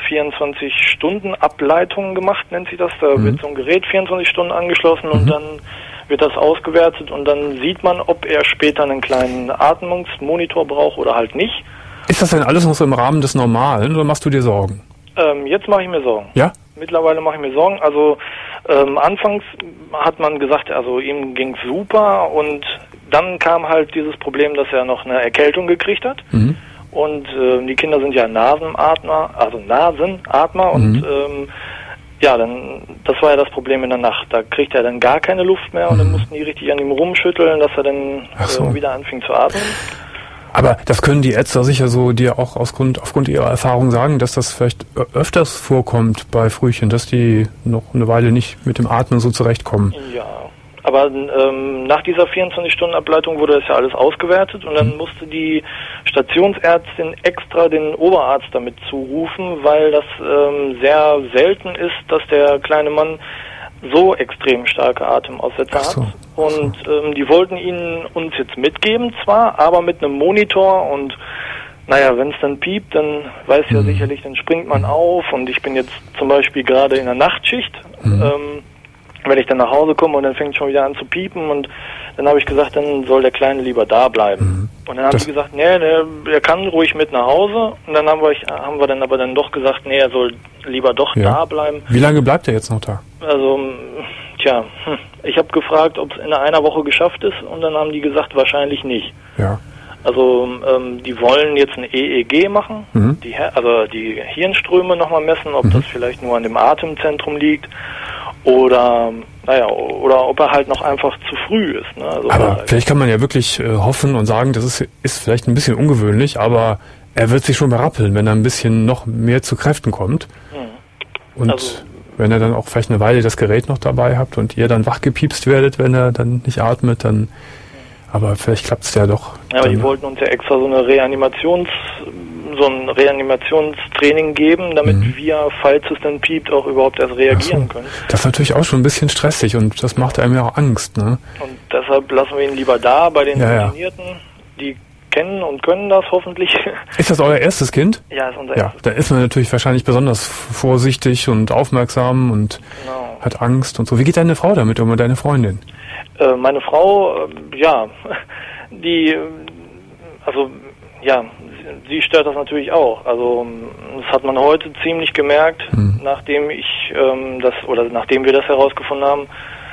S6: vierundzwanzig-Stunden-Ableitung gemacht, nennt sich das. Da
S3: mhm.
S6: wird so ein Gerät vierundzwanzig Stunden angeschlossen
S3: mhm.
S6: und dann wird das ausgewertet und dann sieht man, ob er später einen kleinen Atmungsmonitor braucht oder halt nicht.
S3: Ist das denn alles noch so im Rahmen des Normalen oder machst du dir Sorgen?
S6: Ähm, jetzt mache ich mir Sorgen.
S3: Ja?
S6: Mittlerweile mache ich mir Sorgen. Also ähm, anfangs hat man gesagt, also ihm ging's super und dann kam halt dieses Problem, dass er noch eine Erkältung gekriegt hat.
S3: Mhm.
S6: Und äh, die Kinder sind ja Nasenatmer, also Nasenatmer und
S3: mhm.
S6: ähm, ja, dann das war ja das Problem in der Nacht. Da kriegt er dann gar keine Luft mehr und
S3: mhm.
S6: dann mussten die richtig an ihm rumschütteln, dass er dann
S3: so.
S6: äh, wieder anfing zu atmen.
S3: Aber das können die Ärzte sicher so dir auch aus Grund, aufgrund ihrer Erfahrung sagen, dass das vielleicht öfters vorkommt bei Frühchen, dass die noch eine Weile nicht mit dem Atmen so zurechtkommen.
S6: Ja, aber ähm, nach dieser vierundzwanzig-Stunden-Ableitung wurde das ja alles ausgewertet und dann mhm. musste die Stationsärztin extra den Oberarzt damit zurufen, weil das ähm, sehr selten ist, dass der kleine Mann so extrem starke Atemaussetzer
S3: so.
S6: hat. Und ähm, die wollten ihn uns jetzt mitgeben zwar, aber mit einem Monitor und naja, wenn es dann piept, dann weiß ja mhm. sicherlich, dann springt man auf und ich bin jetzt zum Beispiel gerade in der Nachtschicht, mhm. ähm, wenn ich dann nach Hause komme und dann fängt es schon wieder an zu piepen und dann habe ich gesagt, dann soll der Kleine lieber da bleiben. Mhm. Und dann haben die gesagt, nee, der, der kann ruhig mit nach Hause und dann haben wir, haben wir dann aber dann doch gesagt, nee, er soll lieber doch ja. da bleiben.
S3: Wie lange bleibt er jetzt noch da?
S6: Also, tja, ich habe gefragt, ob es in einer Woche geschafft ist und dann haben die gesagt, wahrscheinlich nicht.
S3: Ja.
S6: Also, ähm, die wollen jetzt ein E E G machen,
S3: mhm.
S6: die, also die Hirnströme nochmal messen, ob mhm. das vielleicht nur an dem Atemzentrum liegt oder, naja, oder ob er halt noch einfach zu früh ist. Ne? Also
S3: aber vielleicht kann man ja wirklich äh, hoffen und sagen, das ist, ist vielleicht ein bisschen ungewöhnlich, aber er wird sich schon berappeln, wenn er ein bisschen noch mehr zu Kräften kommt. Mhm. Und also, wenn er dann auch vielleicht eine Weile das Gerät noch dabei habt und ihr dann wachgepiepst werdet, wenn er dann nicht atmet, dann, aber vielleicht klappt es ja doch.
S6: Ja, aber die wollten uns ja extra so eine Reanimations, so ein Reanimationstraining geben, damit mhm. wir, falls es dann piept, auch überhaupt erst reagieren so. können.
S3: Das ist natürlich auch schon ein bisschen stressig und das macht einem ja auch Angst, ne?
S6: Und deshalb lassen wir ihn lieber da bei den
S3: ja,
S6: Routinierte, ja. die kennen und können das hoffentlich.
S3: Ist das euer erstes Kind?
S6: Ja, ist unser
S3: ja,
S6: erstes.
S3: Da ist man natürlich wahrscheinlich besonders vorsichtig und aufmerksam und
S6: genau.
S3: hat Angst und so. Wie geht deine Frau damit um, deine Freundin?
S6: Äh, meine Frau, äh, ja, die, also, ja, sie, sie stört das natürlich auch. Also, das hat man heute ziemlich gemerkt, hm. nachdem ich ähm, das, oder nachdem wir das herausgefunden haben.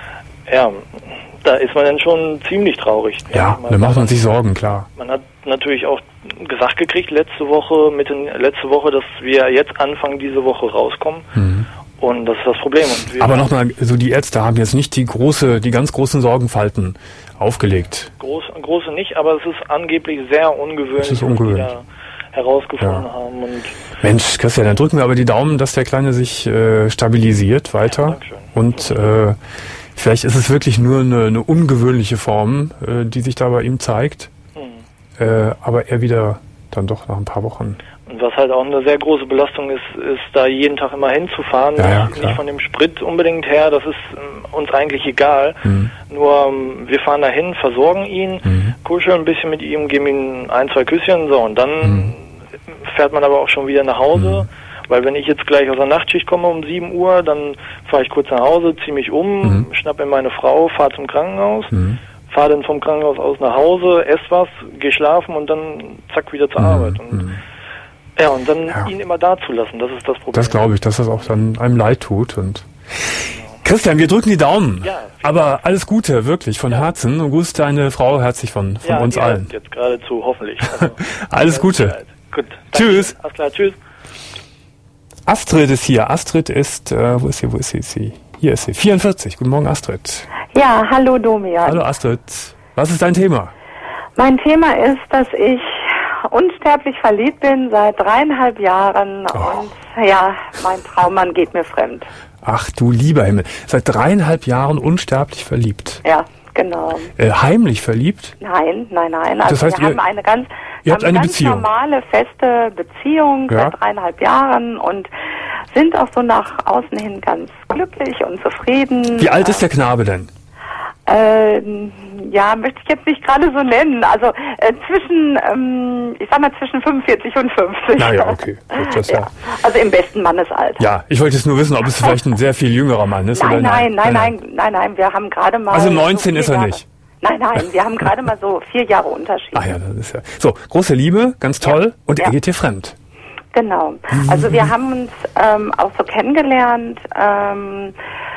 S6: Ja, da ist man dann schon ziemlich traurig.
S3: Ja, da macht man sich Sorgen, klar.
S6: Man hat natürlich auch gesagt gekriegt letzte Woche, Mitte, letzte Woche, dass wir jetzt Anfang diese Woche rauskommen. Mhm. Und das ist das Problem. Und wir
S3: aber nochmal, so die Ärzte haben jetzt nicht die große, die ganz großen Sorgenfalten aufgelegt.
S6: Groß, große nicht, aber es ist angeblich sehr ungewöhnlich,
S3: das ist ungewöhnlich.
S6: was die da herausgefunden
S3: ja.
S6: haben. Und
S3: Mensch, Christian, dann drücken wir aber die Daumen, dass der Kleine sich äh, stabilisiert weiter.
S6: Ja,
S3: und äh, vielleicht ist es wirklich nur eine, eine ungewöhnliche Form, äh, die sich da bei ihm zeigt. Mhm. Äh, aber er wieder dann doch nach ein paar Wochen.
S6: Und was halt auch eine sehr große Belastung ist, ist da jeden Tag immer hinzufahren.
S3: Ja, ja,
S6: nicht von dem Sprit unbedingt her, das ist ähm, uns eigentlich egal. Mhm. Nur ähm, wir fahren dahin, versorgen ihn, mhm. kuscheln ein bisschen mit ihm, geben ihm ein, zwei Küsschen, so. Und dann mhm. fährt man aber auch schon wieder nach Hause. Mhm. Weil wenn ich jetzt gleich aus der Nachtschicht komme um sieben Uhr, dann fahre ich kurz nach Hause, ziehe mich um, mhm. schnappe mir meine Frau, fahre zum Krankenhaus, mhm. fahre dann vom Krankenhaus aus nach Hause, esse was, gehe schlafen und dann zack wieder zur mhm. Arbeit. Und,
S3: mhm.
S6: ja, und dann
S3: ja.
S6: ihn immer da zu lassen, das ist das Problem.
S3: Das glaube ich, dass das auch dann einem leid tut. Und Christian, wir drücken die Daumen.
S6: Ja,
S3: aber alles Gute, wirklich, von ja. Herzen. Und grüß deine Frau herzlich von, von
S6: ja,
S3: uns
S6: die
S3: allen.
S6: Jetzt geradezu, hoffentlich. Also,
S3: alles Gute.
S6: Gut.
S3: Tschüss.
S6: Alles klar, tschüss.
S3: Astrid ist hier. Astrid ist, äh, wo ist sie, wo ist sie? Ist sie? Hier ist sie. vierundvierzig. Guten Morgen, Astrid.
S7: Ja, hallo Domian.
S3: Hallo Astrid. Was ist dein Thema?
S7: Mein Thema ist, dass ich unsterblich verliebt bin seit dreieinhalb Jahren oh. und ja, mein Traummann geht mir fremd.
S3: Ach du lieber Himmel. Seit dreieinhalb Jahren unsterblich verliebt.
S7: Ja, genau.
S3: Äh, heimlich verliebt?
S7: Nein, nein, nein. Also
S3: das heißt,
S7: wir
S3: ihr,
S7: haben eine ganz,
S3: ihr habt
S7: haben
S3: eine
S7: ganz
S3: Beziehung.
S7: normale, feste Beziehung
S3: ja.
S7: seit dreieinhalb Jahren und sind auch so nach außen hin ganz glücklich und zufrieden.
S3: Wie alt ist der Knabe denn?
S7: Ähm, ja, möchte ich jetzt nicht gerade so nennen. Also äh, zwischen, ähm, ich sag mal zwischen fünfundvierzig und fünfzig.
S3: Naja, okay. Gut, das
S7: ja.
S3: ja.
S7: Also im besten Mannesalter.
S3: Ja, ich wollte jetzt nur wissen, ob es vielleicht ein sehr viel jüngerer Mann ist.
S7: Nein,
S3: oder
S7: nein, nein, nein, nein, nein, nein, wir haben gerade mal...
S3: Also neunzehn
S7: so
S3: ist er
S7: Jahre.
S3: nicht.
S7: Nein, nein, wir haben gerade mal so vier Jahre Unterschied.
S3: Ah ja, das ist ja... So, große Liebe, ganz toll.
S7: Ja.
S3: Und er
S7: Ja.
S3: geht dir fremd.
S7: Genau. Also wir haben uns ähm, auch so kennengelernt, ähm,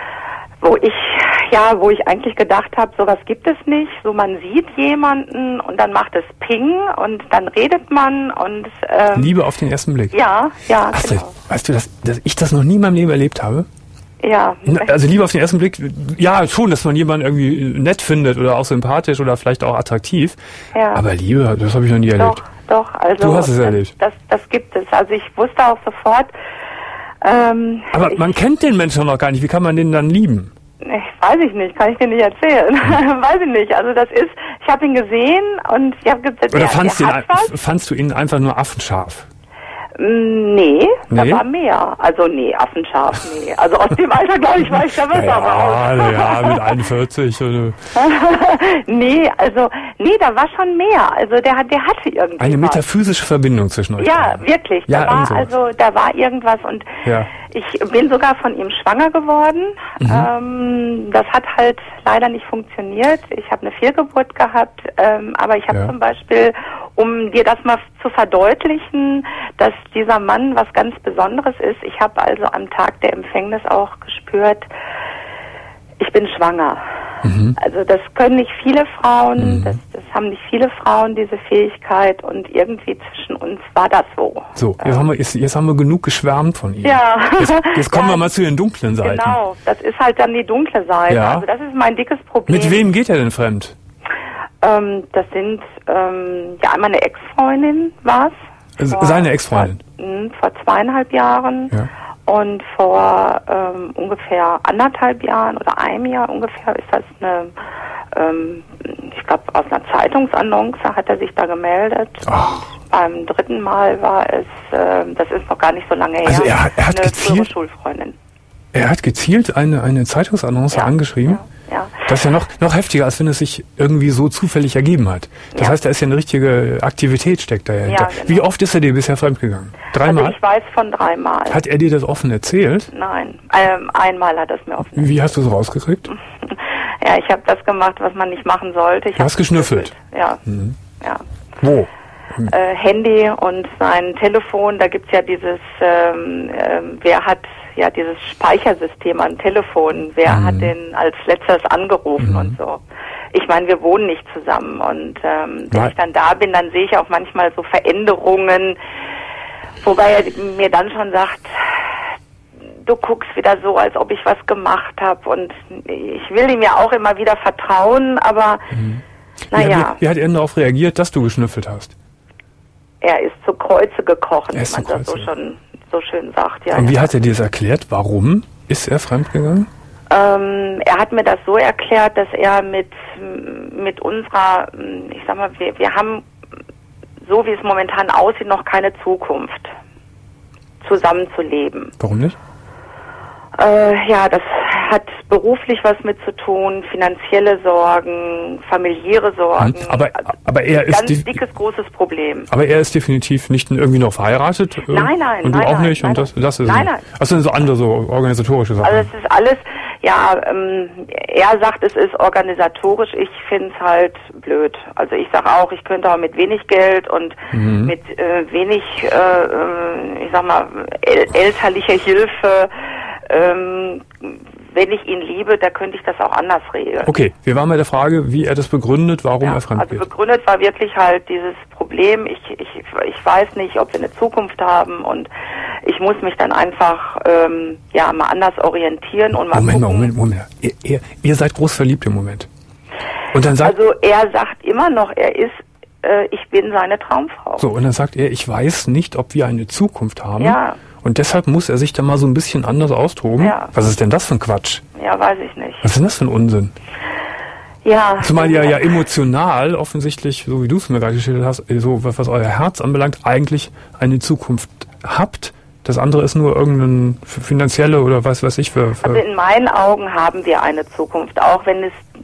S7: wo ich, ja, wo ich eigentlich gedacht habe, sowas gibt es nicht. So, man sieht jemanden und dann macht es Ping und dann redet man und... Ähm,
S3: Liebe auf den ersten Blick.
S7: Ja, ja,
S3: Ach,
S7: genau.
S3: weißt du, dass, dass ich das noch nie in meinem Leben erlebt habe?
S7: Ja.
S3: Also Liebe auf den ersten Blick, ja schon, dass man jemanden irgendwie nett findet oder auch sympathisch oder vielleicht auch attraktiv.
S7: Ja.
S3: Aber Liebe, das habe ich noch nie
S7: Doch,
S3: erlebt.
S7: doch. Also
S3: Du hast es erlebt.
S7: Das, das, das gibt es. Also ich wusste auch sofort... Ähm,
S3: Aber
S7: ich,
S3: man kennt den Menschen noch gar nicht. Wie kann man den dann lieben?
S7: Ich weiß ich nicht, kann ich dir nicht erzählen.
S3: Hm.
S7: Weiß ich nicht. Also das ist, ich habe ihn gesehen und ich habe gesagt,
S3: Oder
S7: der,
S3: fandst,
S7: der
S3: den,
S7: hat was.
S3: fandst du ihn einfach nur affenscharf?
S7: Nee, da
S3: Nee?
S7: war mehr. Also nee, affenscharf, nee. Also aus dem Alter, glaube ich, war ich da besser
S3: Ja,
S7: raus.
S3: ja, mit einundvierzig. Oder
S7: Nee, also, nee, da war schon mehr. Also der, hat, der hatte irgendwie
S3: eine
S7: was.
S3: metaphysische Verbindung zwischen euch.
S7: Ja,
S3: beiden.
S7: wirklich.
S3: Ja,
S7: Da
S3: irgend
S7: war
S3: sowas.
S7: also, da war irgendwas und
S3: Ja.
S7: ich bin sogar von ihm schwanger geworden.
S3: Mhm.
S7: Ähm, das hat halt leider nicht funktioniert. Ich habe eine Fehlgeburt gehabt, ähm, aber ich habe
S3: Ja.
S7: zum Beispiel, um dir das mal zu verdeutlichen, dass dieser Mann was ganz Besonderes ist. Ich habe also am Tag der Empfängnis auch gespürt, ich bin schwanger.
S3: Mhm.
S7: Also das können nicht viele Frauen,
S3: Mhm.
S7: das, das haben nicht viele Frauen, diese Fähigkeit und irgendwie zwischen uns war das so.
S3: So, jetzt haben, wir, jetzt, jetzt haben wir genug geschwärmt von ihm.
S7: Ja.
S3: Jetzt, jetzt kommen
S7: Ja.
S3: wir mal zu den dunklen Seiten.
S7: Genau, das ist halt dann die dunkle Seite.
S3: Ja.
S7: Also das ist mein dickes Problem.
S3: Mit wem geht er denn fremd?
S7: Ähm, das sind ähm, ja einmal eine Ex-Freundin war's.
S3: Also
S7: Vor-
S3: seine Ex-Freundin?
S7: Vor, mh, vor zweieinhalb Jahren.
S3: Ja.
S7: Und vor ähm, ungefähr anderthalb Jahren oder einem Jahr ungefähr ist das eine, ähm, ich glaube aus einer Zeitungsannonce hat er sich da gemeldet.
S3: Ach.
S7: Und beim dritten Mal war es, äh, das ist noch gar nicht so lange her,
S3: Also er hat- er hat
S7: eine
S3: gezielt-
S7: frühere Schulfreundin.
S3: Er hat gezielt eine, eine Zeitungsannonce
S7: Ja,
S3: angeschrieben.
S7: Ja, ja.
S3: Das ist ja noch, noch heftiger, als wenn es sich irgendwie so zufällig ergeben hat. Das
S7: Ja.
S3: heißt, da ist ja eine richtige Aktivität steckt dahinter.
S7: Ja, genau.
S3: Wie oft ist er dir bisher fremdgegangen? Dreimal?
S7: Also ich weiß von dreimal.
S3: Hat er dir das offen erzählt?
S7: Nein, ähm, einmal hat er es mir offen.
S3: Wie hast du es rausgekriegt?
S7: Ja, ich habe das gemacht, was man nicht machen sollte. Ich
S3: Du hast
S7: hab
S3: geschnüffelt?
S7: Ja,
S3: Mhm.
S7: ja.
S3: Wo?
S7: Äh, Handy und sein Telefon, da gibt's ja dieses, ähm, ähm, wer hat ja dieses Speichersystem am Telefon, wer
S3: Mhm.
S7: hat den als letztes angerufen
S3: Mhm.
S7: und so. Ich meine, wir wohnen nicht zusammen und ähm, wenn
S3: Nein.
S7: ich dann da bin, dann sehe ich auch manchmal so Veränderungen, wobei er mir dann schon sagt, du guckst wieder so, als ob ich was gemacht habe und ich will ihm ja auch immer wieder vertrauen, aber
S3: Mhm. Wie,
S7: naja.
S3: hat, wie hat er denn darauf reagiert, dass du geschnüffelt hast?
S7: Er ist zu Kreuze gekrochen,
S3: Er
S7: wie
S3: ist
S7: man
S3: zu
S7: das so
S3: Kreuze.
S7: schon so schön sagt. Ja,
S3: Und wie
S7: ja.
S3: hat er dir das erklärt? Warum ist er fremdgegangen?
S7: Ähm, er hat mir das so erklärt, dass er mit mit unserer, ich sag mal, wir, wir haben, so wie es momentan aussieht, noch keine Zukunft, zusammenzuleben.
S3: Warum nicht?
S7: Äh, ja, das hat beruflich was mit zu tun, finanzielle Sorgen, familiäre Sorgen.
S3: Aber, aber er ist
S7: Ganz
S3: def-
S7: dickes, großes Problem.
S3: aber er ist definitiv nicht irgendwie noch verheiratet. äh,
S7: Nein, nein,
S3: Und du
S7: nein,
S3: auch
S7: nein,
S3: nicht.
S7: nein,
S3: Und das, das ist
S7: nein, nein.
S3: Also so andere so organisatorische Sachen.
S7: Also es ist alles, ja, ähm, er sagt, es ist organisatorisch, ich finde es halt blöd. Also ich sage auch, ich könnte auch mit wenig Geld und
S3: Mhm.
S7: mit äh, wenig, äh, äh, ich sag mal, el elterlicher Hilfe, ähm, wenn ich ihn liebe, da könnte ich das auch anders regeln.
S3: Okay, wir waren bei der Frage, wie er das begründet, warum
S7: Ja,
S3: er fremd
S7: also
S3: geht.
S7: begründet war wirklich halt dieses Problem, ich, ich, ich weiß nicht, ob wir eine Zukunft haben und ich muss mich dann einfach ähm, ja mal anders orientieren und mal
S3: Moment mal,
S7: gucken.
S3: Moment, Moment. Ihr, ihr, ihr seid groß verliebt im Moment. Und dann sagt,
S7: Also er sagt immer noch, er ist, äh, ich bin seine Traumfrau.
S3: so, und dann sagt er, ich weiß nicht, ob wir eine Zukunft haben.
S7: Ja.
S3: Und deshalb muss er sich da mal so ein bisschen anders austoben.
S7: Ja.
S3: Was ist denn das für ein Quatsch?
S7: Ja, weiß ich nicht.
S3: Was ist denn das für ein Unsinn?
S7: Ja.
S3: Zumal ihr ja emotional offensichtlich, so wie du es mir gerade geschildert hast, so was euer Herz anbelangt, eigentlich eine Zukunft habt. Das andere ist nur irgendeine finanzielle oder was weiß ich für... für
S7: Also in meinen Augen haben wir eine Zukunft, auch wenn es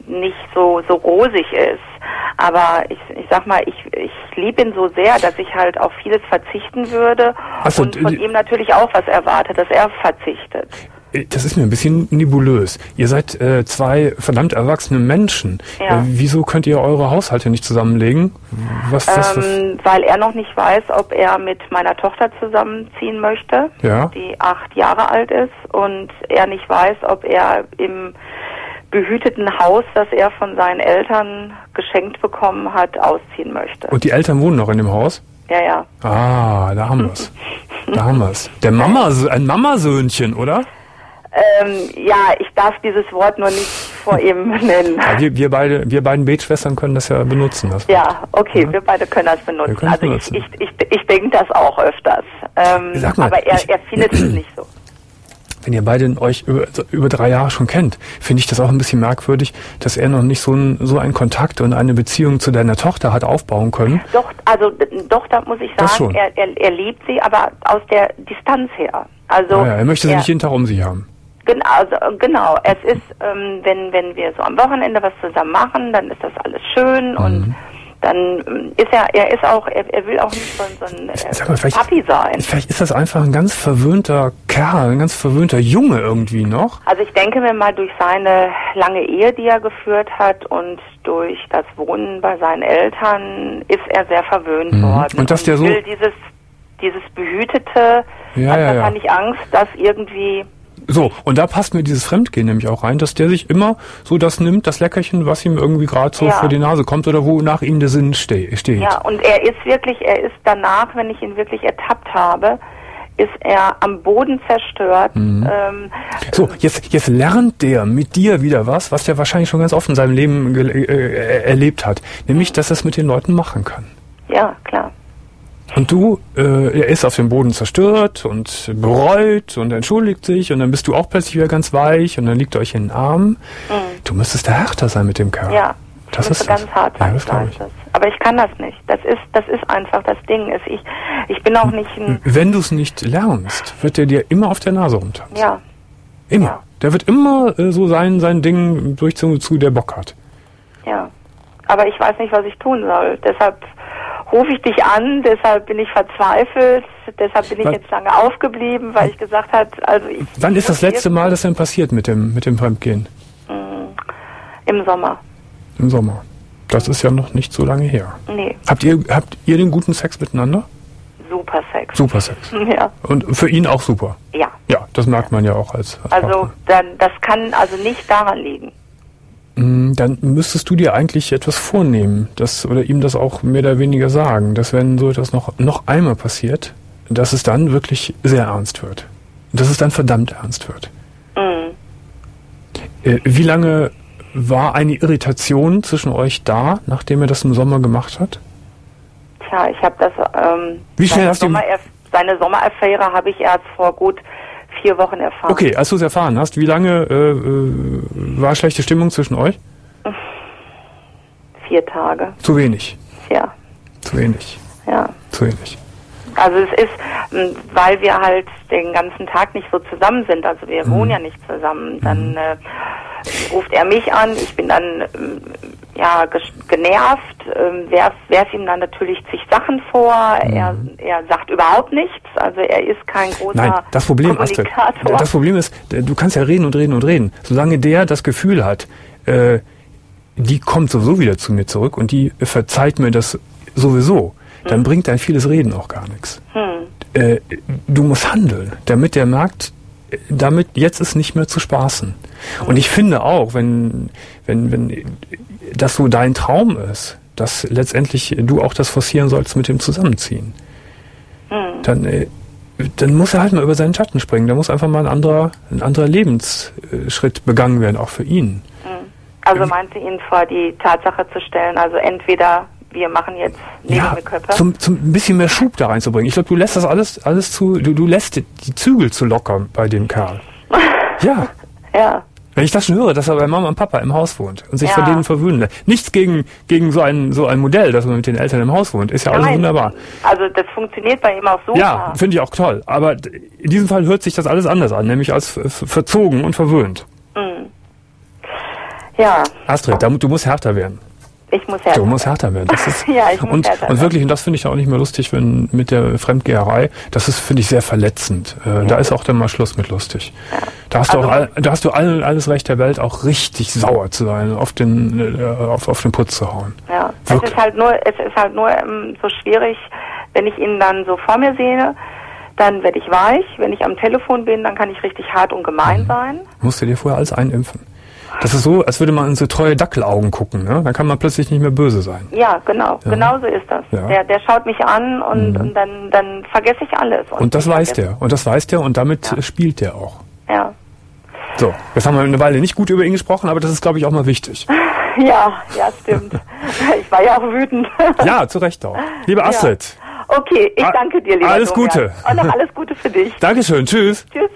S7: nicht so so rosig ist. Aber ich, ich sag mal, ich, ich liebe ihn so sehr, dass ich halt auf vieles verzichten würde
S3: so,
S7: und von ihm natürlich auch was erwarte, dass er verzichtet.
S3: Das ist mir ein bisschen nebulös. Ihr seid äh, zwei verdammt erwachsene Menschen.
S7: Ja.
S3: Äh, wieso könnt ihr eure Haushalte nicht zusammenlegen? Was, das,
S7: ähm, weil er noch nicht weiß, ob er mit meiner Tochter zusammenziehen möchte,
S3: ja.
S7: die acht Jahre alt ist, und er nicht weiß, ob er im behüteten Haus, das er von seinen Eltern geschenkt bekommen hat, ausziehen möchte.
S3: Und die Eltern wohnen noch in dem Haus?
S7: Ja, ja.
S3: Ah, da haben wir's. Da haben wir's. Der Mama, ein Mamasöhnchen, oder?
S7: Ähm, ja, ich darf dieses Wort nur nicht vor ihm nennen.
S3: Ja, wir, wir beide, wir beiden Betschwestern können das ja benutzen. Das
S7: ja, okay, ja. wir beide können das benutzen.
S3: Wir
S7: also
S3: benutzen.
S7: ich, ich, ich, ich denke das auch öfters. Ähm,
S3: Sag mal,
S7: aber er,
S3: ich,
S7: er findet es nicht so.
S3: Wenn ihr beide euch über, über drei Jahre schon kennt, finde ich das auch ein bisschen merkwürdig, dass er noch nicht so, ein, so einen Kontakt und eine Beziehung zu deiner Tochter hat aufbauen können.
S7: Doch, also doch, da muss ich sagen, er, er, er liebt sie, aber aus der Distanz her. Also
S3: ah ja, er möchte sie
S7: er,
S3: nicht jeden Tag um sich haben.
S7: Genau, also, genau. Es ist, ähm, wenn wenn wir so am Wochenende was zusammen machen, dann ist das alles schön mhm. und dann ist er, er ist auch, er, er will auch nicht so, so ein äh,
S3: mal,
S7: Papi sein.
S3: Vielleicht ist das einfach ein ganz verwöhnter Kerl, ein ganz verwöhnter Junge irgendwie noch.
S7: Also ich denke mir mal, durch seine lange Ehe, die er geführt hat und durch das Wohnen bei seinen Eltern ist er sehr verwöhnt
S3: mhm.
S7: worden.
S3: Und dass der so
S7: will dieses, dieses Behütete,
S3: ja,
S7: hat
S3: ja, ja.
S7: da nicht Angst, dass irgendwie...
S3: So, und da passt mir dieses Fremdgehen nämlich auch rein, dass der sich immer so das nimmt, das Leckerchen, was ihm irgendwie gerade so
S7: ja.
S3: vor die Nase kommt oder wo nach ihm der Sinn ste- steht.
S7: Ja, und er ist wirklich, er ist danach, wenn ich ihn wirklich ertappt habe, ist er am Boden zerstört.
S3: Mhm.
S7: Ähm,
S3: so, jetzt, jetzt lernt der mit dir wieder was, was der wahrscheinlich schon ganz oft in seinem Leben ge- äh, erlebt hat. Nämlich, dass er es mit den Leuten machen kann.
S7: Ja, klar.
S3: Und du, äh, er ist auf dem Boden zerstört und bereut und entschuldigt sich und dann bist du auch plötzlich wieder ganz weich und dann liegt ihr euch in den Armen. Mhm. Du müsstest da härter sein mit dem Kerl.
S7: Ja,
S3: das
S7: ist ganz hart sein,
S3: ja,
S7: ich weiß das. Aber ich kann das nicht. Das ist, das ist einfach das Ding. Ist ich, ich bin auch nicht ein...
S3: Wenn du es nicht lernst, wird der dir immer auf der Nase rumtanzen.
S7: Ja.
S3: Immer.
S7: Ja.
S3: Der wird immer äh, so sein, sein Ding durchzogen, zu der Bock hat.
S7: Ja. Aber ich weiß nicht, was ich tun soll. Deshalb rufe ich dich an, deshalb bin ich verzweifelt, deshalb bin ich
S3: wann,
S7: jetzt lange aufgeblieben, weil ich gesagt habe, also ich...
S3: Wann ist das letzte Mal das denn passiert mit dem, mit dem Fremdgehen?
S7: Im Sommer.
S3: Im Sommer. Das ist ja noch nicht so lange her.
S7: Nee.
S3: Habt ihr, habt ihr den guten Sex miteinander?
S7: Super Sex.
S3: Super Sex.
S7: Ja.
S3: Und für ihn auch super?
S7: Ja.
S3: Ja, das merkt man ja auch als, als
S7: Also dann, das kann also nicht daran liegen.
S3: Dann müsstest du dir eigentlich etwas vornehmen, das, oder ihm das auch mehr oder weniger sagen, dass wenn so etwas noch, noch einmal passiert, dass es dann wirklich sehr ernst wird. Dass es dann verdammt ernst wird.
S7: Mhm.
S3: Äh, wie lange war eine Irritation zwischen euch da, nachdem er das im Sommer gemacht hat?
S7: Tja, ich habe das, ähm,
S3: wie schnell
S7: seine,
S3: hast du
S7: Sommererf- seine Sommeraffäre habe ich erst vor gut vier Wochen erfahren.
S3: Okay, als du es erfahren hast, wie lange äh, äh, war schlechte Stimmung zwischen euch?
S7: Vier Tage.
S3: Zu wenig.
S7: Ja.
S3: Zu wenig.
S7: Ja.
S3: Zu wenig.
S7: Also es ist, weil wir halt den ganzen Tag nicht so zusammen sind, also wir mhm. wohnen ja nicht zusammen, dann mhm. äh, ruft er mich an, ich bin dann äh, ja ges- genervt, äh, werf, werf ihm dann natürlich zig Sachen vor, mhm. er, er sagt überhaupt nichts, also er ist kein großer
S3: Nein, das Problem, Astrid, das Problem ist, du kannst ja reden und reden und reden, solange der das Gefühl hat, äh, die kommt sowieso wieder zu mir zurück und die verzeiht mir das sowieso, dann bringt dein vieles Reden auch gar nichts. Hm. Äh, du musst handeln, damit der merkt, damit jetzt ist nicht mehr zu spaßen. Hm. Und ich finde auch, wenn, wenn, wenn das so dein Traum ist, dass letztendlich du auch das forcieren sollst mit dem Zusammenziehen, hm. dann, äh, dann muss er halt mal über seinen Schatten springen. Da muss einfach mal ein anderer, ein anderer Lebensschritt begangen werden, auch für ihn.
S7: Hm. Also meinst du, ihn vor die Tatsache zu stellen, also entweder wir machen jetzt Nebengeköpfe.
S3: Ja, zum, zum ein bisschen mehr Schub da reinzubringen. Ich glaube, du lässt das alles, alles zu, du, du lässt die Zügel zu locker bei dem Kerl. Ja.
S7: Ja.
S3: Wenn ich das schon höre, dass er bei Mama und Papa im Haus wohnt und sich
S7: ja.
S3: von denen verwöhnen lässt. Nichts gegen, gegen so ein, so ein Modell, dass man mit den Eltern im Haus wohnt. Ist ja alles
S7: Nein.
S3: wunderbar.
S7: Also das funktioniert bei ihm auch super.
S3: Ja, finde ich auch toll. Aber in diesem Fall hört sich das alles anders an, nämlich als verzogen und verwöhnt.
S7: Mhm. Ja.
S3: Astrid, da, du musst härter werden.
S7: Ich muss härter
S3: Du musst härter werden. Das ist,
S7: ja, ich muss
S3: und,
S7: härter
S3: und wirklich, und das finde ich auch nicht mehr lustig, wenn mit der Fremdgeherei, das ist, finde ich, sehr verletzend. Äh, ja. Da ist auch dann mal Schluss mit lustig. Ja. Da hast also, du auch all, da hast du all, alles Recht der Welt, auch richtig sauer zu sein, auf den, äh, auf, auf den Putz zu hauen.
S7: Ja, es ist halt nur, es ist halt nur ähm, so schwierig, wenn ich ihn dann so vor mir sehe, dann werde ich weich. Wenn ich am Telefon bin, dann kann ich richtig hart und gemein mhm. sein.
S3: Musst du dir vorher alles einimpfen. Das ist so, als würde man in so treue Dackelaugen gucken, ne? Dann kann man plötzlich nicht mehr böse sein.
S7: Ja, genau. Ja. Genau so ist das. Ja. Der, der schaut mich an und, mhm. und dann, dann vergesse ich alles.
S3: Und, und das weiß der. Und das weiß der und damit ja. spielt der auch.
S7: Ja.
S3: So, jetzt haben wir eine Weile nicht gut über ihn gesprochen, aber das ist, glaube ich, auch mal wichtig.
S7: Ja, ja, stimmt. Ich war ja auch wütend.
S3: Ja, zu Recht auch. Liebe Astrid.
S7: Ja. Okay, ich danke dir, lieber
S3: Alles
S7: Domian.
S3: Gute.
S7: Und noch alles Gute für dich.
S3: Dankeschön, tschüss.
S7: Tschüss.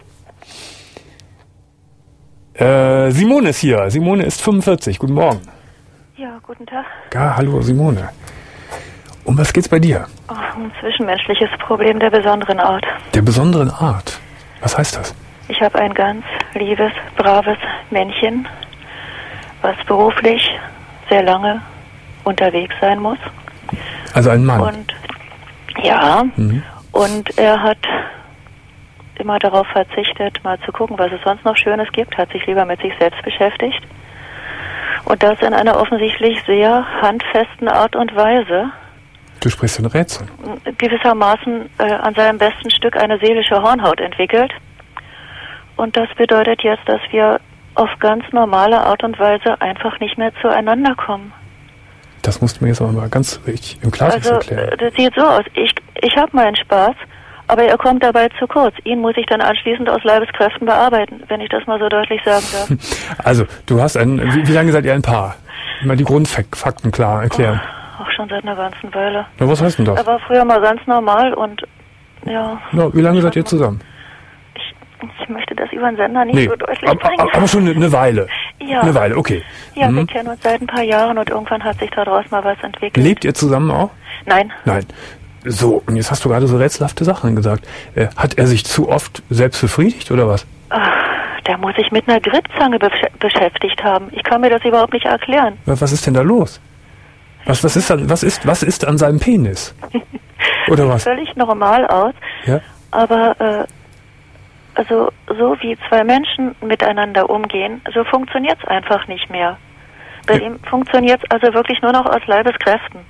S3: Äh, Simone ist hier. Simone ist fünfundvierzig. Guten Morgen.
S8: Ja, guten Tag.
S3: Ja, hallo Simone. Um was geht's bei dir?
S8: Oh, ein zwischenmenschliches Problem der besonderen Art.
S3: Der besonderen Art? Was heißt das?
S8: Ich habe ein ganz liebes, braves Männchen, was beruflich sehr lange unterwegs sein muss.
S3: Also ein Mann?
S8: Und ja, mhm. und er hat immer darauf verzichtet, mal zu gucken, was es sonst noch Schönes gibt, hat sich lieber mit sich selbst beschäftigt. Und das in einer offensichtlich sehr handfesten Art und Weise.
S3: Du sprichst in Rätseln.
S8: Gewissermaßen äh, an seinem besten Stück eine seelische Hornhaut entwickelt. Und das bedeutet jetzt, dass wir auf ganz normale Art und Weise einfach nicht mehr zueinander kommen.
S3: Das musst du mir jetzt aber mal ganz richtig im Klartext
S8: also,
S3: erklären.
S8: Das sieht so aus. Ich, ich habe meinen Spaß, aber er kommt dabei zu kurz. Ihn muss ich dann anschließend aus Leibeskräften bearbeiten, wenn ich das mal so deutlich sagen darf.
S3: Also, du hast ein, wie, wie lange seid ihr ein Paar? Mal die Grundfakten klar erklären.
S8: Oh, auch schon seit einer ganzen Weile.
S3: Na, was heißt denn das?
S8: Er war früher mal ganz normal und, ja.
S3: Na, wie lange seid ihr zusammen?
S8: Ich, ich möchte das über den Sender nicht
S3: nee,
S8: so deutlich
S3: aber,
S8: bringen.
S3: aber schon eine, eine Weile.
S8: Ja.
S3: Eine Weile, okay.
S8: Ja,
S3: mhm.
S8: wir kennen uns seit ein paar Jahren und irgendwann hat sich daraus mal was entwickelt.
S3: Lebt ihr zusammen auch?
S8: Nein.
S3: Nein. So, und jetzt hast du gerade so rätselhafte Sachen gesagt. Äh, hat er sich zu oft selbst befriedigt, oder was?
S8: Ach, der muss sich mit einer Grippzange besch- beschäftigt haben. Ich kann mir das überhaupt nicht erklären.
S3: Was ist denn da los? Was, was, ist, da, was, ist, was ist an seinem Penis? Oder was?
S8: Sieht völlig normal aus.
S3: Ja?
S8: Aber, äh, also, so wie zwei Menschen miteinander umgehen, so funktioniert's einfach nicht mehr. Bei ja. ihm funktioniert's also wirklich nur noch aus Leibeskräften.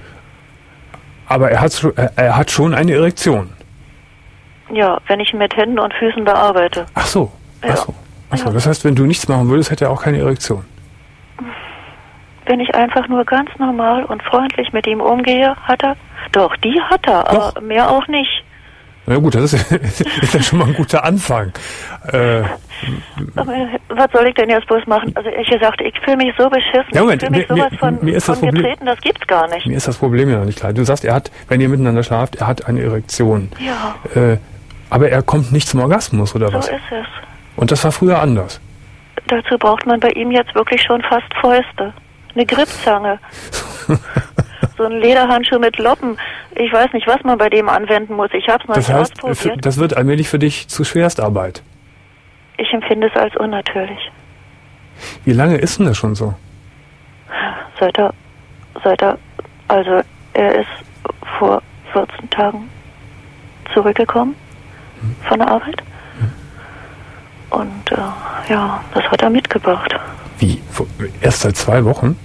S3: Aber er hat, er hat schon eine Erektion.
S8: Ja, wenn ich ihn mit Händen und Füßen bearbeite.
S3: Ach so. Ach
S8: ja.
S3: so. Ach so.
S8: Ja.
S3: Das heißt, wenn du nichts machen würdest, hätte er auch keine Erektion.
S8: Wenn ich einfach nur ganz normal und freundlich mit ihm umgehe, hat er. Doch, die hat er, aber
S3: Doch.
S8: mehr auch nicht.
S3: Na gut, das ist, ist ja schon mal ein guter Anfang. Äh,
S8: aber was soll ich denn jetzt bloß machen? Also ich gesagt, ich fühle mich so beschissen,
S3: ja, Moment,
S8: ich fühle mich
S3: mir,
S8: sowas
S3: mir,
S8: von,
S3: mir ist das
S8: von
S3: Problem,
S8: getreten, das gibt's gar nicht.
S3: Mir ist das Problem ja noch nicht klar. Du sagst, er hat, wenn ihr miteinander schlaft, er hat eine Erektion.
S8: Ja.
S3: Äh, aber er kommt nicht zum Orgasmus, oder
S8: so
S3: was?
S8: So ist es.
S3: Und das war früher anders?
S8: Dazu braucht man bei ihm jetzt wirklich schon fast Fäuste. Eine Grippzange. So ein Lederhandschuh mit Loppen. Ich weiß nicht, was man bei dem anwenden muss. Ich habe es noch
S3: das
S8: nicht
S3: heißt,
S8: ausprobiert.
S3: Das wird allmählich für dich zu Schwerstarbeit.
S8: Ich empfinde es als unnatürlich.
S3: Wie lange ist denn das schon so?
S8: Seit er, seit er, also er ist vor vierzehn Tagen zurückgekommen hm. von der Arbeit. Hm. Und äh, ja, das hat er mitgebracht.
S3: Wie? Erst seit zwei Wochen?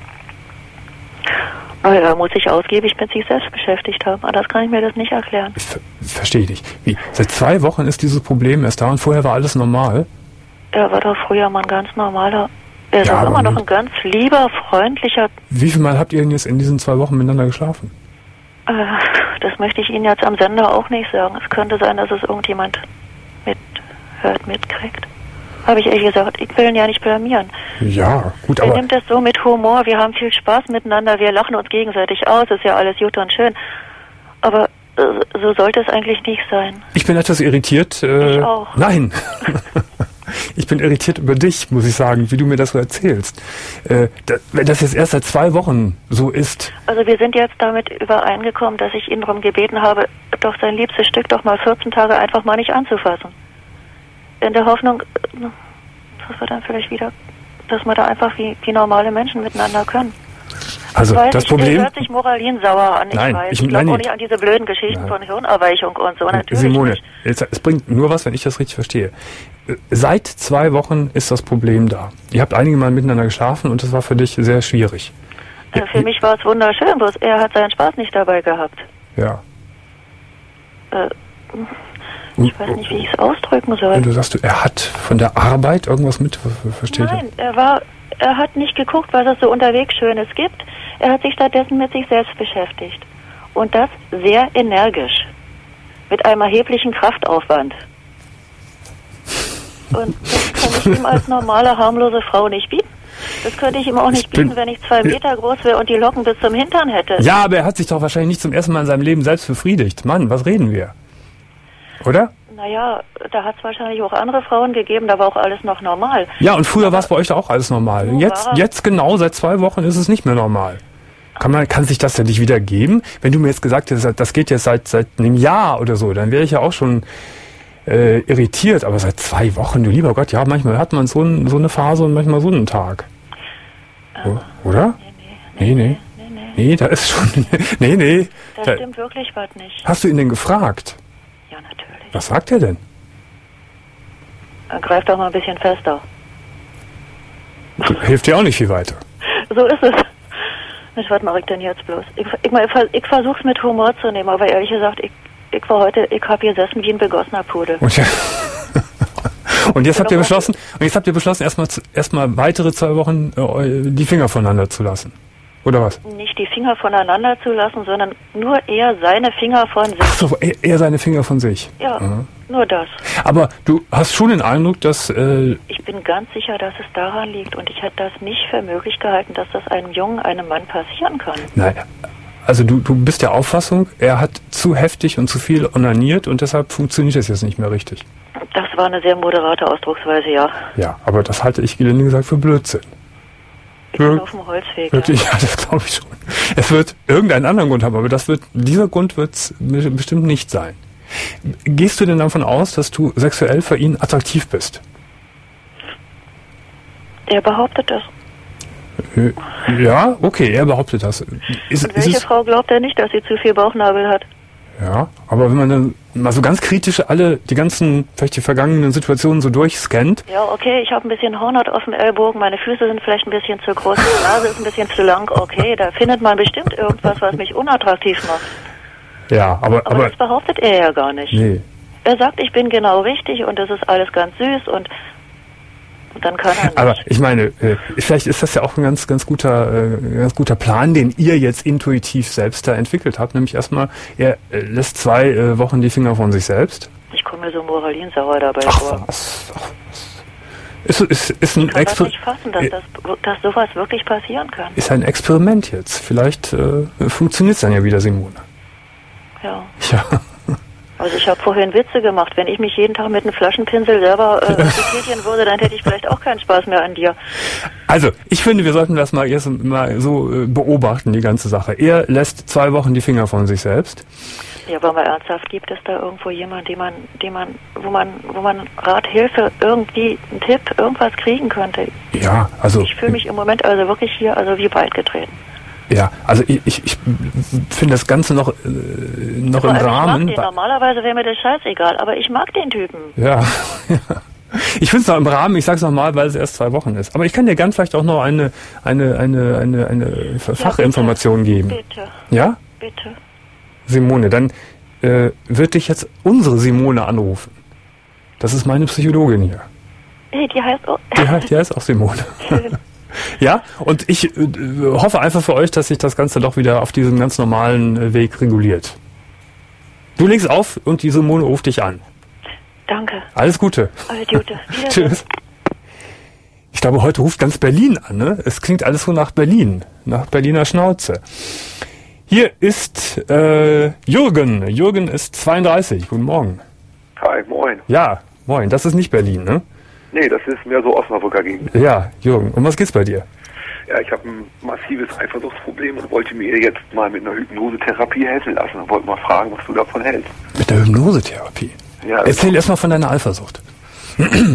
S8: Er muss sich ausgiebig mit sich selbst beschäftigt haben. Anders kann ich mir das nicht erklären.
S3: Ich ver- verstehe dich. Wie? Seit zwei Wochen ist dieses Problem erst da und vorher war alles normal?
S8: Er war doch früher mal ein ganz normaler... Er ist
S3: ja,
S8: auch immer noch ein ganz lieber, freundlicher...
S3: Wie viel Mal habt ihr denn jetzt in diesen zwei Wochen miteinander geschlafen?
S8: Äh, das möchte ich Ihnen jetzt am Sender auch nicht sagen. Es könnte sein, dass es irgendjemand mithört, mitkriegt. Habe ich ehrlich gesagt, ich will ihn ja nicht blamieren.
S3: Ja, gut,
S8: er
S3: aber...
S8: Er nimmt das so mit Humor, wir haben viel Spaß miteinander, wir lachen uns gegenseitig aus, ist ja alles gut und schön. Aber äh, so sollte es eigentlich nicht sein.
S3: Ich bin etwas irritiert. Äh,
S8: ich auch.
S3: Nein. Ich bin irritiert über dich, muss ich sagen, wie du mir das so erzählst. Äh, da, wenn das jetzt erst seit zwei Wochen so ist...
S8: Also wir sind jetzt damit übereingekommen, dass ich ihn darum gebeten habe, doch sein liebstes Stück doch mal vierzehn Tage einfach mal nicht anzufassen. In der Hoffnung, dass wir dann vielleicht wieder dass wir da einfach wie, wie normale Menschen miteinander können.
S3: Also
S8: weiß,
S3: das
S8: ich,
S3: Problem...
S8: hört sich Moralin sauer an, ich
S3: nein,
S8: weiß.
S3: Ich,
S8: ich glaube
S3: nein,
S8: auch nicht an diese blöden Geschichten
S3: nein.
S8: von Hirnerweichung und so, natürlich
S3: Simone,
S8: nicht.
S3: Jetzt, es bringt nur was, wenn ich das richtig verstehe. Seit zwei Wochen ist das Problem da. Ihr habt einige Mal miteinander geschlafen und das war für dich sehr schwierig.
S8: Äh, für mich war es wunderschön, bloß er hat seinen Spaß nicht dabei gehabt.
S3: Ja.
S8: Äh, ich weiß nicht, wie ich es ausdrücken soll.
S3: Du sagst, er hat von der Arbeit irgendwas mit, versteht
S8: Nein, er war, er hat nicht geguckt, was es so unterwegs Schönes gibt. Er hat sich stattdessen mit sich selbst beschäftigt. Und das sehr energisch. Mit einem erheblichen Kraftaufwand. Und das kann ich ihm als normale, harmlose Frau nicht bieten. Das könnte ich ihm auch nicht bieten, wenn ich zwei Meter groß wäre und die Locken bis zum Hintern hätte.
S3: Ja, aber er hat sich doch wahrscheinlich nicht zum ersten Mal in seinem Leben selbst befriedigt. Mann, was reden wir? Oder?
S8: Naja, da hat es wahrscheinlich auch andere Frauen gegeben, da war auch alles noch normal.
S3: Ja, und früher war es bei euch doch auch alles normal.
S8: So
S3: Jetzt,
S8: war er.
S3: jetzt genau, seit zwei Wochen ist es nicht mehr normal. Kann man, kann sich das denn nicht wieder geben? Wenn du mir jetzt gesagt hättest, das geht jetzt seit, seit einem Jahr oder so, dann wäre ich ja auch schon äh, irritiert. Aber seit zwei Wochen, du lieber Gott, ja, manchmal hat man so, ein, so eine Phase und manchmal so einen Tag.
S8: Ähm,
S3: Oder?
S8: Nee,
S3: Nee,
S8: nee,
S3: nee.
S8: nee, nee, nee.
S3: Nee, da ist schon... Nee, nee.
S8: Da
S3: Da,
S8: stimmt wirklich was nicht.
S3: hast du ihn denn gefragt?
S8: Ja, natürlich.
S3: Was sagt er denn?
S8: Dann greif doch mal ein bisschen fester.
S3: Hilft dir auch nicht viel weiter.
S8: So ist es. Mensch, was mache ich denn jetzt bloß? Ich, ich, ich, ich versuche es mit Humor zu nehmen, aber ehrlich gesagt, ich, ich war heute, ich habe gesessen wie ein begossener Pudel.
S3: Und, ja. und jetzt habt ihr beschlossen, und jetzt habt ihr beschlossen, erstmal erstmal weitere zwei Wochen äh, die Finger voneinander zu lassen. Oder was?
S8: Nicht die Finger voneinander zu lassen, sondern nur eher seine Finger von sich.
S3: Ach so, er, er seine Finger von sich.
S8: Ja,
S3: Mhm.
S8: nur das.
S3: Aber du hast schon den Eindruck, dass... Äh,
S8: Ich bin ganz sicher, dass es daran liegt und ich hätte das nicht für möglich gehalten, dass das einem Jungen, einem Mann passieren kann.
S3: nein, also du, du bist der Auffassung, er hat zu heftig und zu viel onaniert und deshalb funktioniert das jetzt nicht mehr richtig.
S8: Das war eine sehr moderate Ausdrucksweise, ja.
S3: Ja, aber das halte ich gelinde gesagt für Blödsinn.
S8: Ich bin auf dem Holzweg.
S3: Wirklich, ja, das glaube ich schon. Es wird irgendeinen anderen Grund haben, aber das wird, dieser Grund wird es bestimmt nicht sein. Gehst du denn davon aus, dass du sexuell für ihn attraktiv bist?
S8: Er behauptet das.
S3: Äh, Ja, okay, er behauptet das. Ist,
S8: Und welche
S3: ist es,
S8: Frau glaubt er nicht, dass sie zu viel Bauchnabel hat?
S3: ja, aber wenn man dann mal so ganz kritisch alle, die ganzen, vielleicht die vergangenen Situationen so durchscannt,
S8: Ja, okay, ich habe ein bisschen Hornhaut auf dem Ellbogen, meine Füße sind vielleicht ein bisschen zu groß, die Nase ist ein bisschen zu lang, okay, da findet man bestimmt irgendwas, was mich unattraktiv macht.
S3: ja, aber,
S8: Aber,
S3: aber,
S8: das behauptet er ja gar nicht.
S3: nee.
S8: Er sagt, ich bin genau richtig und das ist alles ganz süß und, und dann kann er nicht.
S3: Aber ich meine, äh, vielleicht ist das ja auch ein ganz, ganz guter, äh, ganz guter Plan, den ihr jetzt intuitiv selbst da entwickelt habt. Nämlich erstmal, er äh, lässt zwei äh, Wochen die Finger von sich selbst.
S8: Ich komme mir so moralinsauer dabei
S3: Ach
S8: vor.
S3: was, ach was. Ist, ist, ist, ein
S8: Ich kann das
S3: Exper
S8: nicht fassen, dass, das, dass sowas wirklich passieren kann.
S3: ist ein Experiment jetzt. Vielleicht äh, funktioniert es dann ja wieder, Simone.
S8: Ja.
S3: Ja.
S8: Also ich habe vorhin Witze gemacht. Wenn ich mich jeden Tag mit einem Flaschenpinsel selber äh, tätigen würde, dann hätte ich vielleicht auch keinen Spaß mehr an dir.
S3: Also, ich finde, wir sollten das mal erst mal so äh, beobachten, die ganze Sache. Er lässt zwei Wochen die Finger von sich selbst.
S8: Ja, aber mal ernsthaft, gibt es da irgendwo jemanden, den man, den man, wo man, wo man Rat, Hilfe, irgendwie einen Tipp, irgendwas kriegen könnte?
S3: Ja, also...
S8: Ich fühle mich im Moment also wirklich hier, also wie weit getreten.
S3: Ja, also ich, ich, ich finde das Ganze noch, äh, noch
S8: Vor
S3: im
S8: allem,
S3: Rahmen.
S8: Ich mag den. Normalerweise wäre mir das scheißegal, aber ich mag den Typen.
S3: Ja, ich finde es noch im Rahmen, ich sage es nochmal, weil es erst zwei Wochen ist. Aber ich kann dir gern vielleicht auch noch eine, eine, eine, eine, eine Fachinformation
S8: bitte.
S3: geben.
S8: Bitte,
S3: Ja?
S8: bitte.
S3: Simone, dann äh, wird dich jetzt unsere Simone anrufen. Das ist meine Psychologin hier.
S8: Hey, die heißt auch...
S3: Die, heißt- die heißt auch Simone. Ja, und ich äh, hoffe einfach für euch, dass sich das Ganze doch wieder auf diesem ganz normalen äh, Weg reguliert. Du legst auf und die Simone ruft dich an.
S8: Danke.
S3: Alles Gute.
S8: Alles Gute. Wiedersehen.
S3: Tschüss. Ich glaube, heute ruft ganz Berlin an, ne? Es klingt alles so nach Berlin, nach Berliner Schnauze. Hier ist äh, Jürgen. Jürgen ist zweiunddreißig. Guten Morgen.
S9: Hi, moin.
S3: Ja, moin. Das ist nicht Berlin, ne?
S9: Nee, das ist mehr so Osnabrücker Gegend.
S3: Ja, Jürgen. Um was geht's bei dir?
S9: Ja, ich habe ein massives Eifersuchtsproblem und wollte mir jetzt mal mit einer Hypnosetherapie helfen lassen und wollte mal fragen, was du davon hältst.
S3: Mit der Hypnosetherapie?
S9: Ja,
S3: Erzähl erstmal von deiner Eifersucht.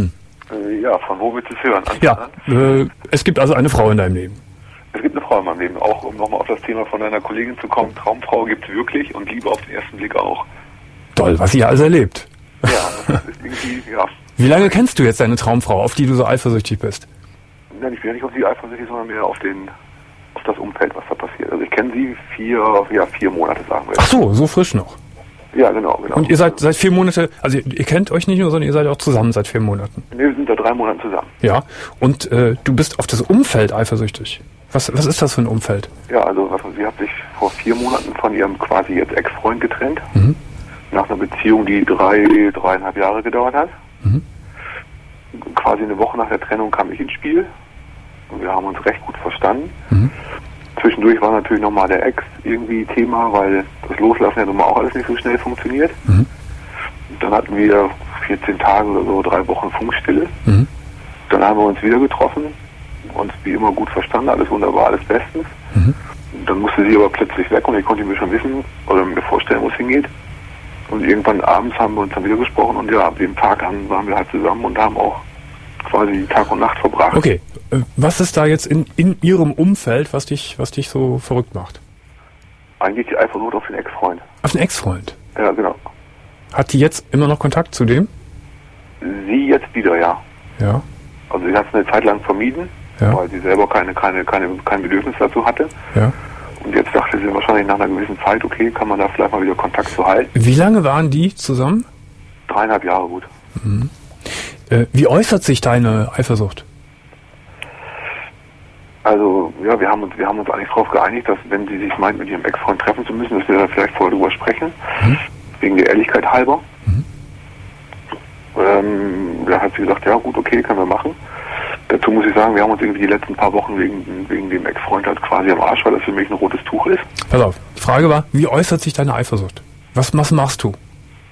S9: Äh, ja, von wo willst du es hören?
S3: Ja, äh, es gibt also eine Frau in deinem Leben.
S9: Es gibt eine Frau in meinem Leben. Auch um nochmal auf das Thema von deiner Kollegin zu kommen. Traumfrau gibt es wirklich und Liebe auf den ersten Blick auch.
S3: Toll, was ihr also erlebt.
S9: Ja, das ist irgendwie, ja.
S3: Wie lange kennst du jetzt deine Traumfrau, auf die du so eifersüchtig bist?
S9: Nein, ich bin ja nicht auf sie eifersüchtig, sondern mehr auf den, auf das Umfeld, was da passiert. Also ich kenne sie vier, ja, vier Monate, sagen wir.
S3: Ach so, so frisch noch.
S9: Ja, genau, genau.
S3: Und ihr seid seit vier Monate, also ihr, ihr kennt euch nicht nur, sondern ihr seid auch zusammen seit vier Monaten.
S9: Nee, wir sind seit drei Monaten zusammen.
S3: Ja, und äh, du bist auf das Umfeld eifersüchtig. Was, was ist das für ein Umfeld?
S9: Ja, also sie hat sich vor vier Monaten von ihrem quasi jetzt Ex-Freund getrennt.
S3: Mhm.
S9: Nach einer Beziehung, die drei, dreieinhalb Jahre gedauert hat.
S3: Mhm.
S9: Quasi eine Woche nach der Trennung kam ich ins Spiel. Und wir haben uns recht gut verstanden.
S3: Mhm.
S9: Zwischendurch war natürlich nochmal der Ex irgendwie Thema, weil das Loslassen ja nun mal auch alles nicht so schnell funktioniert.
S3: Mhm.
S9: Dann hatten wir vierzehn Tage oder so, drei Wochen Funkstille.
S3: Mhm.
S9: Dann haben wir uns wieder getroffen, uns wie immer gut verstanden, alles wunderbar, alles bestens.
S3: Mhm.
S9: Dann musste sie aber plötzlich weg und ich konnte mir schon wissen oder mir vorstellen, wo es hingeht. Und irgendwann abends haben wir uns dann wieder gesprochen und ja, ab dem Tag an waren wir halt zusammen und haben auch quasi Tag und Nacht verbracht.
S3: Okay, was ist da jetzt in, in ihrem Umfeld, was dich, was dich so verrückt macht?
S9: Eigentlich die Eifersucht auf den Ex-Freund.
S3: Auf den Ex-Freund?
S9: Ja, genau.
S3: Hat die jetzt immer noch Kontakt zu dem?
S9: Sie jetzt wieder, ja.
S3: Ja.
S9: Also sie hat es eine Zeit lang vermieden,
S3: ja.
S9: weil sie selber keine, keine, keine, kein Bedürfnis dazu hatte.
S3: Ja.
S9: Und jetzt dachte sie wahrscheinlich nach einer gewissen Zeit, okay, kann man da vielleicht mal wieder Kontakt zu halten.
S3: Wie lange waren die zusammen?
S9: Dreieinhalb Jahre gut.
S3: Mhm. Äh, wie äußert sich deine Eifersucht?
S9: Also, ja, wir haben uns, wir haben uns eigentlich darauf geeinigt, dass wenn sie sich meint, mit ihrem Ex-Freund treffen zu müssen, dass wir da vielleicht vorher drüber sprechen.
S3: Mhm.
S9: Wegen der Ehrlichkeit halber.
S3: Mhm.
S9: Ähm, da hat sie gesagt, ja gut, okay, können wir machen. Dazu muss ich sagen, wir haben uns irgendwie die letzten paar Wochen wegen, wegen dem Ex-Freund halt quasi am Arsch, weil das für mich ein rotes Tuch ist.
S3: Pass auf, die Frage war, wie äußert sich deine Eifersucht? Was, was machst du?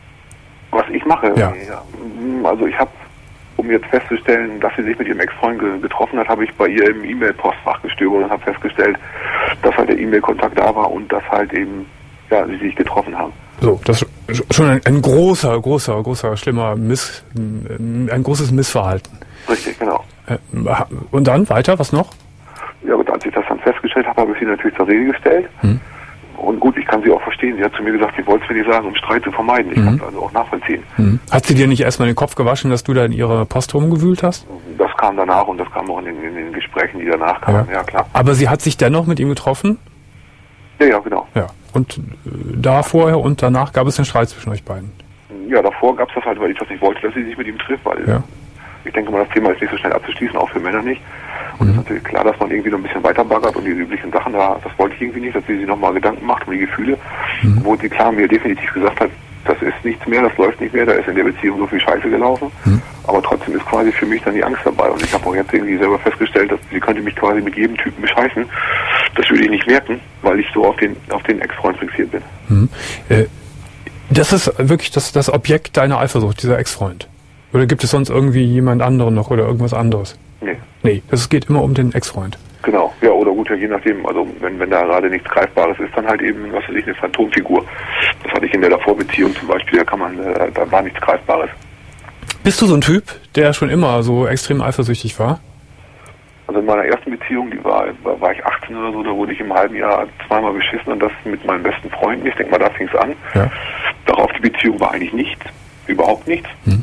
S9: Was ich mache?
S3: Ja.
S9: Ja, also ich habe, um jetzt festzustellen, dass sie sich mit ihrem Ex-Freund ge getroffen hat, habe ich bei ihr im E-Mail-Postfach gestöbert und habe festgestellt, dass halt der E-Mail-Kontakt da war und dass halt eben, ja, sie sich getroffen haben.
S3: So, das ist schon ein, ein großer, großer, großer, schlimmer Miss, ein großes Missverhalten.
S9: Richtig, genau.
S3: Und dann weiter, was noch?
S9: Ja gut, als ich das dann festgestellt habe, habe ich sie natürlich zur Rede gestellt.
S3: Hm.
S9: Und gut, ich kann sie auch verstehen. Sie hat zu mir gesagt, sie wollte es mir nicht sagen, um Streit zu vermeiden. Ich
S3: Mhm.
S9: kann es also auch nachvollziehen.
S3: Mhm. Hat sie dir nicht erstmal den Kopf gewaschen, dass du da in ihrer Post rumgewühlt hast?
S9: Das kam danach und das kam auch in den, in den Gesprächen, die danach kamen. Ja. Ja, klar.
S3: Aber sie hat sich dennoch mit ihm getroffen?
S9: Ja, ja, genau.
S3: Ja. Und äh, da vorher und danach gab es den Streit zwischen euch beiden?
S9: Ja, davor gab es das halt, weil ich das nicht wollte, dass sie sich mit ihm trifft, weil
S3: ja.
S9: ich denke mal, das Thema ist nicht so schnell abzuschließen, auch für Männer nicht. Und es mhm. ist natürlich klar, dass man irgendwie noch ein bisschen weiter baggert und die üblichen Sachen da, das wollte ich irgendwie nicht, dass sie sich nochmal Gedanken macht um die Gefühle, mhm. wo sie klar mir definitiv gesagt hat, das ist nichts mehr, das läuft nicht mehr, da ist in der Beziehung so viel Scheiße gelaufen, mhm. aber trotzdem ist quasi für mich dann die Angst dabei und ich habe auch jetzt irgendwie selber festgestellt, dass sie könnte mich quasi mit jedem Typen bescheißen, das würde ich nicht merken, weil ich so auf den auf den Ex-Freund fixiert bin.
S3: Mhm. Äh, das ist wirklich das, das Objekt deiner Eifersucht, dieser Ex-Freund? Oder gibt es sonst irgendwie jemand anderen noch oder irgendwas anderes?
S9: Nee.
S3: Nee, es geht immer um den Ex-Freund.
S9: Genau, ja, oder gut, ja, je nachdem, also wenn, wenn da gerade nichts Greifbares ist, dann halt eben, was weiß ich, eine Phantomfigur. Das hatte ich in der Davorbeziehung zum Beispiel, da kann man, äh, da war nichts Greifbares.
S3: Bist du so ein Typ, der schon immer so extrem eifersüchtig war?
S9: Also in meiner ersten Beziehung, die war, war ich achtzehn oder so, da wurde ich im halben Jahr zweimal beschissen und das mit meinen besten Freunden. Ich denke mal, da fing es an.
S3: Ja.
S9: Darauf die Beziehung war eigentlich nichts, überhaupt nichts.
S3: Hm.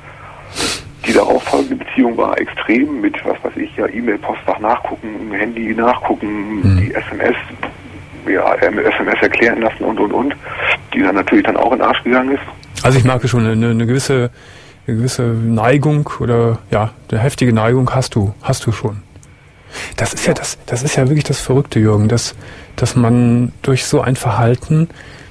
S9: Die darauffolgende Beziehung war extrem mit, was weiß ich, ja, E-Mail-Postfach nachgucken, Handy nachgucken, hm. die S M S, ja, S M S erklären lassen und, und, und, die dann natürlich dann auch in den Arsch gegangen ist.
S3: Also ich merke schon, eine, eine gewisse, eine gewisse Neigung oder, ja, eine heftige Neigung hast du, hast du schon. Das ist ja, ja das, das ist ja wirklich das Verrückte, Jürgen, dass, dass man durch so ein Verhalten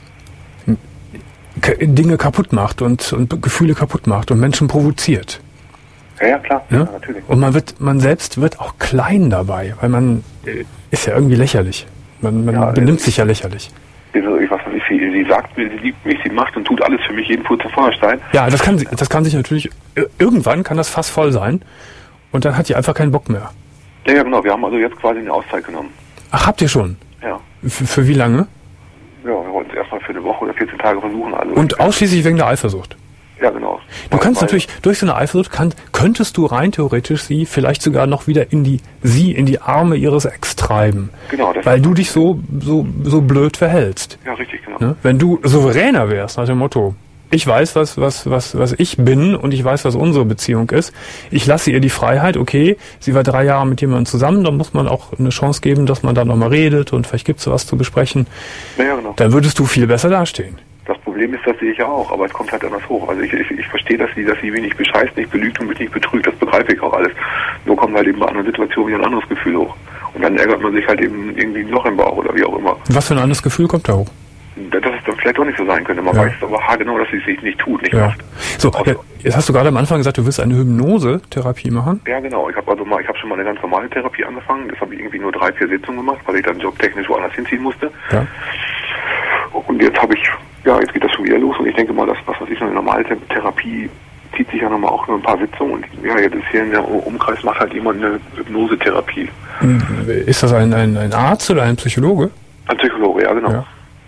S3: Dinge kaputt macht und, und Gefühle kaputt macht und Menschen provoziert.
S9: Ja, ja, klar,
S3: ja?
S9: Ja, natürlich.
S3: Und man wird, man selbst wird auch klein dabei, weil man äh, ist ja irgendwie lächerlich. Man, man ja, benimmt äh, sich ja lächerlich.
S9: Also ich weiß nicht, sie, sie sagt mir, sie liebt mich, sie macht und tut alles für mich, jeden Purz Feuerstein.
S3: Ja, das kann, das kann sich natürlich, irgendwann kann das fast voll sein und dann hat die einfach keinen Bock mehr.
S9: Ja, ja, genau, wir haben also jetzt quasi eine Auszeit genommen.
S3: Ach, habt ihr schon?
S9: Ja.
S3: Für, für wie lange?
S9: Ja, wir wollten es erstmal für eine Woche oder vierzehn Tage versuchen. Also
S3: und ausschließlich wegen der Eifersucht?
S9: Ja, genau.
S3: Du kannst natürlich, durch so eine Eifersucht, kann, könntest du rein theoretisch sie vielleicht sogar noch wieder in die, sie in die Arme ihres Ex treiben.
S9: Genau. Das
S3: weil du dich so, so, so blöd verhältst.
S9: Ja, richtig, genau.
S3: Ne? Wenn du souveräner wärst, nach dem Motto, ich weiß, was, was, was, was ich bin und ich weiß, was unsere Beziehung ist. Ich lasse ihr die Freiheit, okay, sie war drei Jahre mit jemandem zusammen, dann muss man auch eine Chance geben, dass man da nochmal redet und vielleicht gibt es was zu besprechen.
S9: Ja, ja, genau.
S3: Dann würdest du viel besser dastehen.
S9: Das Problem ist, das sehe ich ja auch, aber es kommt halt anders hoch. Also ich, ich, ich verstehe, dass sie, dass sie mich nicht bescheißt, nicht belügt und mich nicht betrügt, das begreife ich auch alles. Nur kommt halt eben bei anderen Situationen wieder ein anderes Gefühl hoch. Und dann ärgert man sich halt eben irgendwie noch im Bauch oder wie auch immer.
S3: Was für ein anderes Gefühl kommt da hoch?
S9: Dass es dann vielleicht auch nicht so sein könnte. Man
S3: ja.
S9: weiß aber haargenau, dass sie es sich nicht tut, nicht
S3: ja.
S9: macht.
S3: So, ja, jetzt hast du gerade am Anfang gesagt, du willst eine Hypnose-Therapie machen?
S9: Ja, genau. Ich habe also mal, ich habe schon mal eine ganz normale Therapie angefangen. Das habe ich irgendwie nur drei, vier Sitzungen gemacht, weil ich dann jobtechnisch woanders hinziehen musste.
S3: Ja.
S9: Und jetzt habe ich, ja, jetzt geht das schon wieder los und ich denke mal, dass, was weiß ich, so eine normale Therapie zieht sich ja nochmal auch nur ein paar Sitzungen und ja, jetzt ist hier in der Umkreis macht halt jemand eine Hypnose-Therapie.
S3: Ist das ein, ein, ein Arzt oder ein Psychologe?
S9: Ein Psychologe, ja, genau. Ja.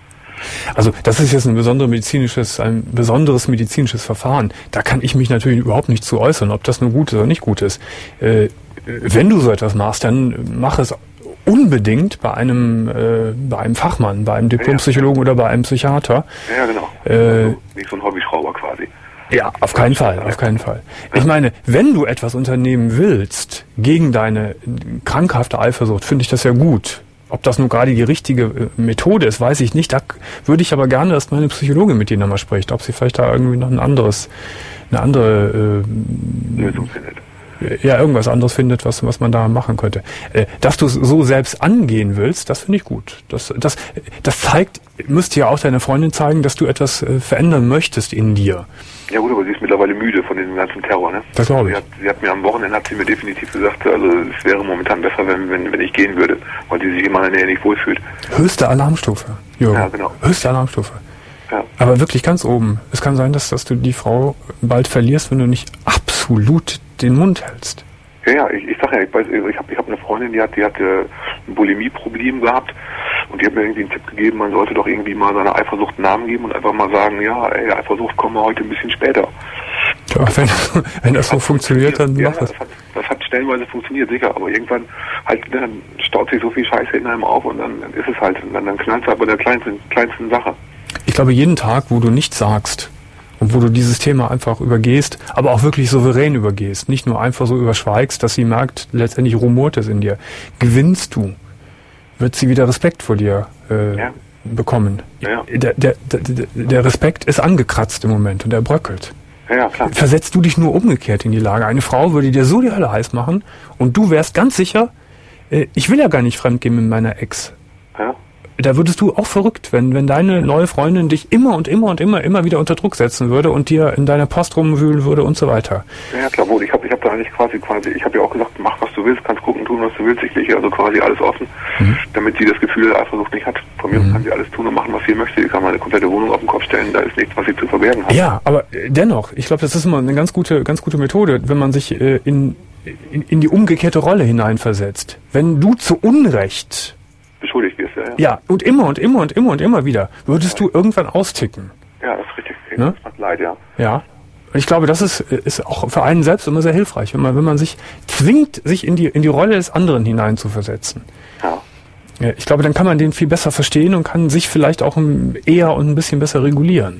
S3: Also das ist jetzt ein besonderes medizinisches, ein besonderes medizinisches Verfahren. Da kann ich mich natürlich überhaupt nicht zu äußern, ob das nun gut ist oder nicht gut ist. Äh, wenn du so etwas machst, dann mach es unbedingt bei einem äh, bei einem Fachmann, bei einem Diplompsychologen ja, ja. oder bei einem Psychiater.
S9: Ja, genau.
S3: Äh,
S9: also nicht so ein Hobbyschrauber quasi.
S3: Ja, auf keinen Fall, auf keinen Fall. Ich meine, wenn du etwas unternehmen willst gegen deine krankhafte Eifersucht, finde ich das ja gut. Ob das nun gerade die richtige Methode ist, weiß ich nicht. Da würde ich aber gerne, dass meine Psychologin mit dir nochmal spricht, ob sie vielleicht da irgendwie noch ein anderes, eine andere äh,
S9: Lösung findet.
S3: Ja, irgendwas anderes findet, was was man da machen könnte. Äh, dass du es so selbst angehen willst, das finde ich gut. Das das das zeigt, müsste ja auch deine Freundin zeigen, dass du etwas äh, verändern möchtest in dir.
S9: Ja gut, aber sie ist mittlerweile müde von diesem ganzen Terror, ne?
S3: Das glaube ich.
S9: Sie hat, sie hat mir am Wochenende hat sie mir definitiv gesagt, also es wäre momentan besser, wenn wenn wenn ich gehen würde, weil sie sich in meiner Nähe nicht wohlfühlt.
S3: Höchste Alarmstufe. Jürgen.
S9: Ja, genau.
S3: Höchste Alarmstufe.
S9: Ja.
S3: Aber wirklich ganz oben. Es kann sein, dass, dass du die Frau bald verlierst, wenn du nicht absolut den Mund hältst.
S9: Ja, ja, ich, ich sag ja, ich weiß, ich habe ich hab eine Freundin, die hat, die hat äh, ein Bulimie-Problem gehabt und die hat mir irgendwie einen Tipp gegeben, man sollte doch irgendwie mal seiner Eifersucht einen Namen geben und einfach mal sagen, ja, ey, Eifersucht kommen wir heute ein bisschen später.
S3: Ja, wenn, wenn das so funktioniert, dann
S9: ja,
S3: mach das.
S9: Das hat, das hat stellenweise funktioniert, sicher, aber irgendwann halt, dann staut sich so viel Scheiße in einem auf und dann, dann ist es halt, dann, dann knallt es halt bei der kleinsten, kleinsten Sache.
S3: Ich glaube, jeden Tag, wo du nichts sagst und wo du dieses Thema einfach übergehst, aber auch wirklich souverän übergehst, nicht nur einfach so überschweigst, dass sie merkt, letztendlich rumort es in dir, gewinnst du, wird sie wieder Respekt vor dir äh, ja. bekommen.
S9: Ja.
S3: Der, der, der, der Respekt ist angekratzt im Moment und er bröckelt.
S9: Ja, ja, klar.
S3: Versetzt du dich nur umgekehrt in die Lage. Eine Frau würde dir so die Hölle heiß machen und du wärst ganz sicher, äh, ich will ja gar nicht fremdgehen mit meiner Ex.
S9: Ja.
S3: Da würdest du auch verrückt, wenn, wenn deine neue Freundin dich immer und immer und immer, immer wieder unter Druck setzen würde und dir in deiner Post rumwühlen würde und so weiter.
S9: Ja, klar, wohl. Ich habe ich hab da eigentlich quasi, quasi, ich habe ja auch gesagt, mach was du willst, kannst gucken, tun, was du willst. Ich lege also quasi alles offen, mhm. damit sie das Gefühl der Eifersucht nicht hat. Von mir mhm. kann sie alles tun und machen, was sie möchte. Sie kann meine komplette Wohnung auf den Kopf stellen, da ist nichts, was sie zu verbergen hat.
S3: Ja, aber dennoch, ich glaube, das ist immer eine ganz gute, ganz gute Methode, wenn man sich äh, in, in, in die umgekehrte Rolle hineinversetzt. Wenn du zu Unrecht
S9: beschuldigt wirst, ja, ja.
S3: Ja, und immer und immer und immer und immer wieder würdest ja. du irgendwann austicken.
S9: Ja, das ist richtig.
S3: Ne?
S9: Das macht leid, ja.
S3: Ja. Und ich glaube, das ist, ist auch für einen selbst immer sehr hilfreich, wenn man, wenn man sich zwingt, sich in die, in die Rolle des anderen hinein zu versetzen.
S9: Ja.
S3: Ja, ich glaube, dann kann man den viel besser verstehen und kann sich vielleicht auch eher und ein bisschen besser regulieren.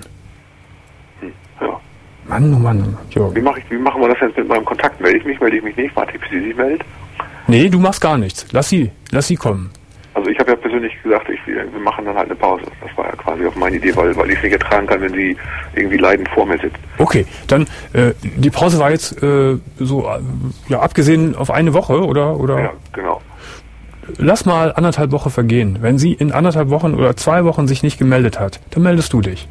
S9: Hm. Ja.
S3: Mann, oh Mann, Jürgen.
S9: Wie, mach ich, wie machen wir das jetzt mit meinem Kontakt? Melde ich mich, melde ich mich nicht? Warte, bis sie sich meldet?
S3: Nee, du machst gar nichts. Lass sie, lass sie kommen.
S9: Also ich habe ja persönlich gesagt, ich, wir machen dann halt eine Pause. Das war ja quasi auch meine Idee, weil, weil ich es nicht ertragen kann, wenn sie irgendwie leidend vor mir sitzt.
S3: Okay, dann äh, die Pause war jetzt äh, so, äh, ja, abgesehen auf eine Woche, oder? oder?
S9: Ja, genau.
S3: Lass mal anderthalb Wochen vergehen. Wenn sie in anderthalb Wochen oder zwei Wochen sich nicht gemeldet hat, dann meldest du dich.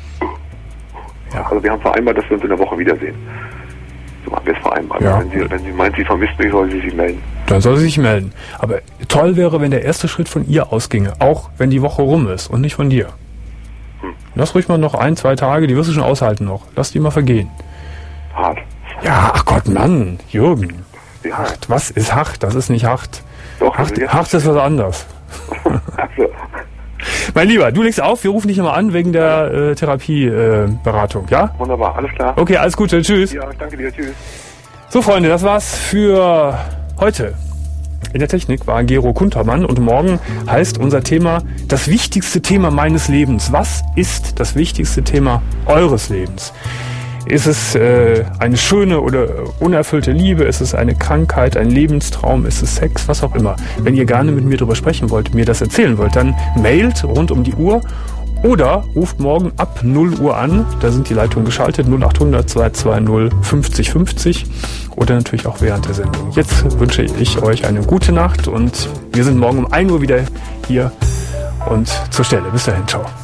S9: Ja. Also wir haben vereinbart, dass wir uns in der Woche wiedersehen. So haben wir es vereinbart.
S3: Ja.
S9: Wenn sie, wenn sie meint, sie vermisst mich, soll sie sich melden.
S3: Dann soll sie sich melden. Aber toll wäre, wenn der erste Schritt von ihr ausginge, auch wenn die Woche rum ist und nicht von dir. Hm. Lass ruhig mal noch ein, zwei Tage, die wirst du schon aushalten noch. Lass die mal vergehen.
S9: Hart.
S3: Ja, ach Gott, Mann, Jürgen.
S9: Ja.
S3: Hart. Was ist hart? Das ist nicht hart.
S9: Doch,
S3: hart,
S9: also
S3: hart ist was anderes.
S9: Also.
S3: Mein Lieber, du legst auf, wir rufen dich immer an wegen der äh, Therapieberatung, äh, ja?
S9: Wunderbar, alles klar.
S3: Okay, alles Gute, tschüss.
S9: Ja, danke dir, tschüss.
S3: So, Freunde, das war's für heute. In der Technik war Gero Kuntermann und morgen heißt unser Thema das wichtigste Thema meines Lebens. Was ist das wichtigste Thema eures Lebens? Ist es äh, eine schöne oder unerfüllte Liebe? Ist es eine Krankheit, ein Lebenstraum? Ist es Sex? Was auch immer. Wenn ihr gerne mit mir darüber sprechen wollt, mir das erzählen wollt, dann mailt rund um die Uhr oder ruft morgen ab null Uhr an. Da sind die Leitungen geschaltet. null acht hundert zwei zwei null fünfzig fünfzig oder natürlich auch während der Sendung. Jetzt wünsche ich euch eine gute Nacht und wir sind morgen um ein Uhr wieder hier und zur Stelle. Bis dahin, ciao.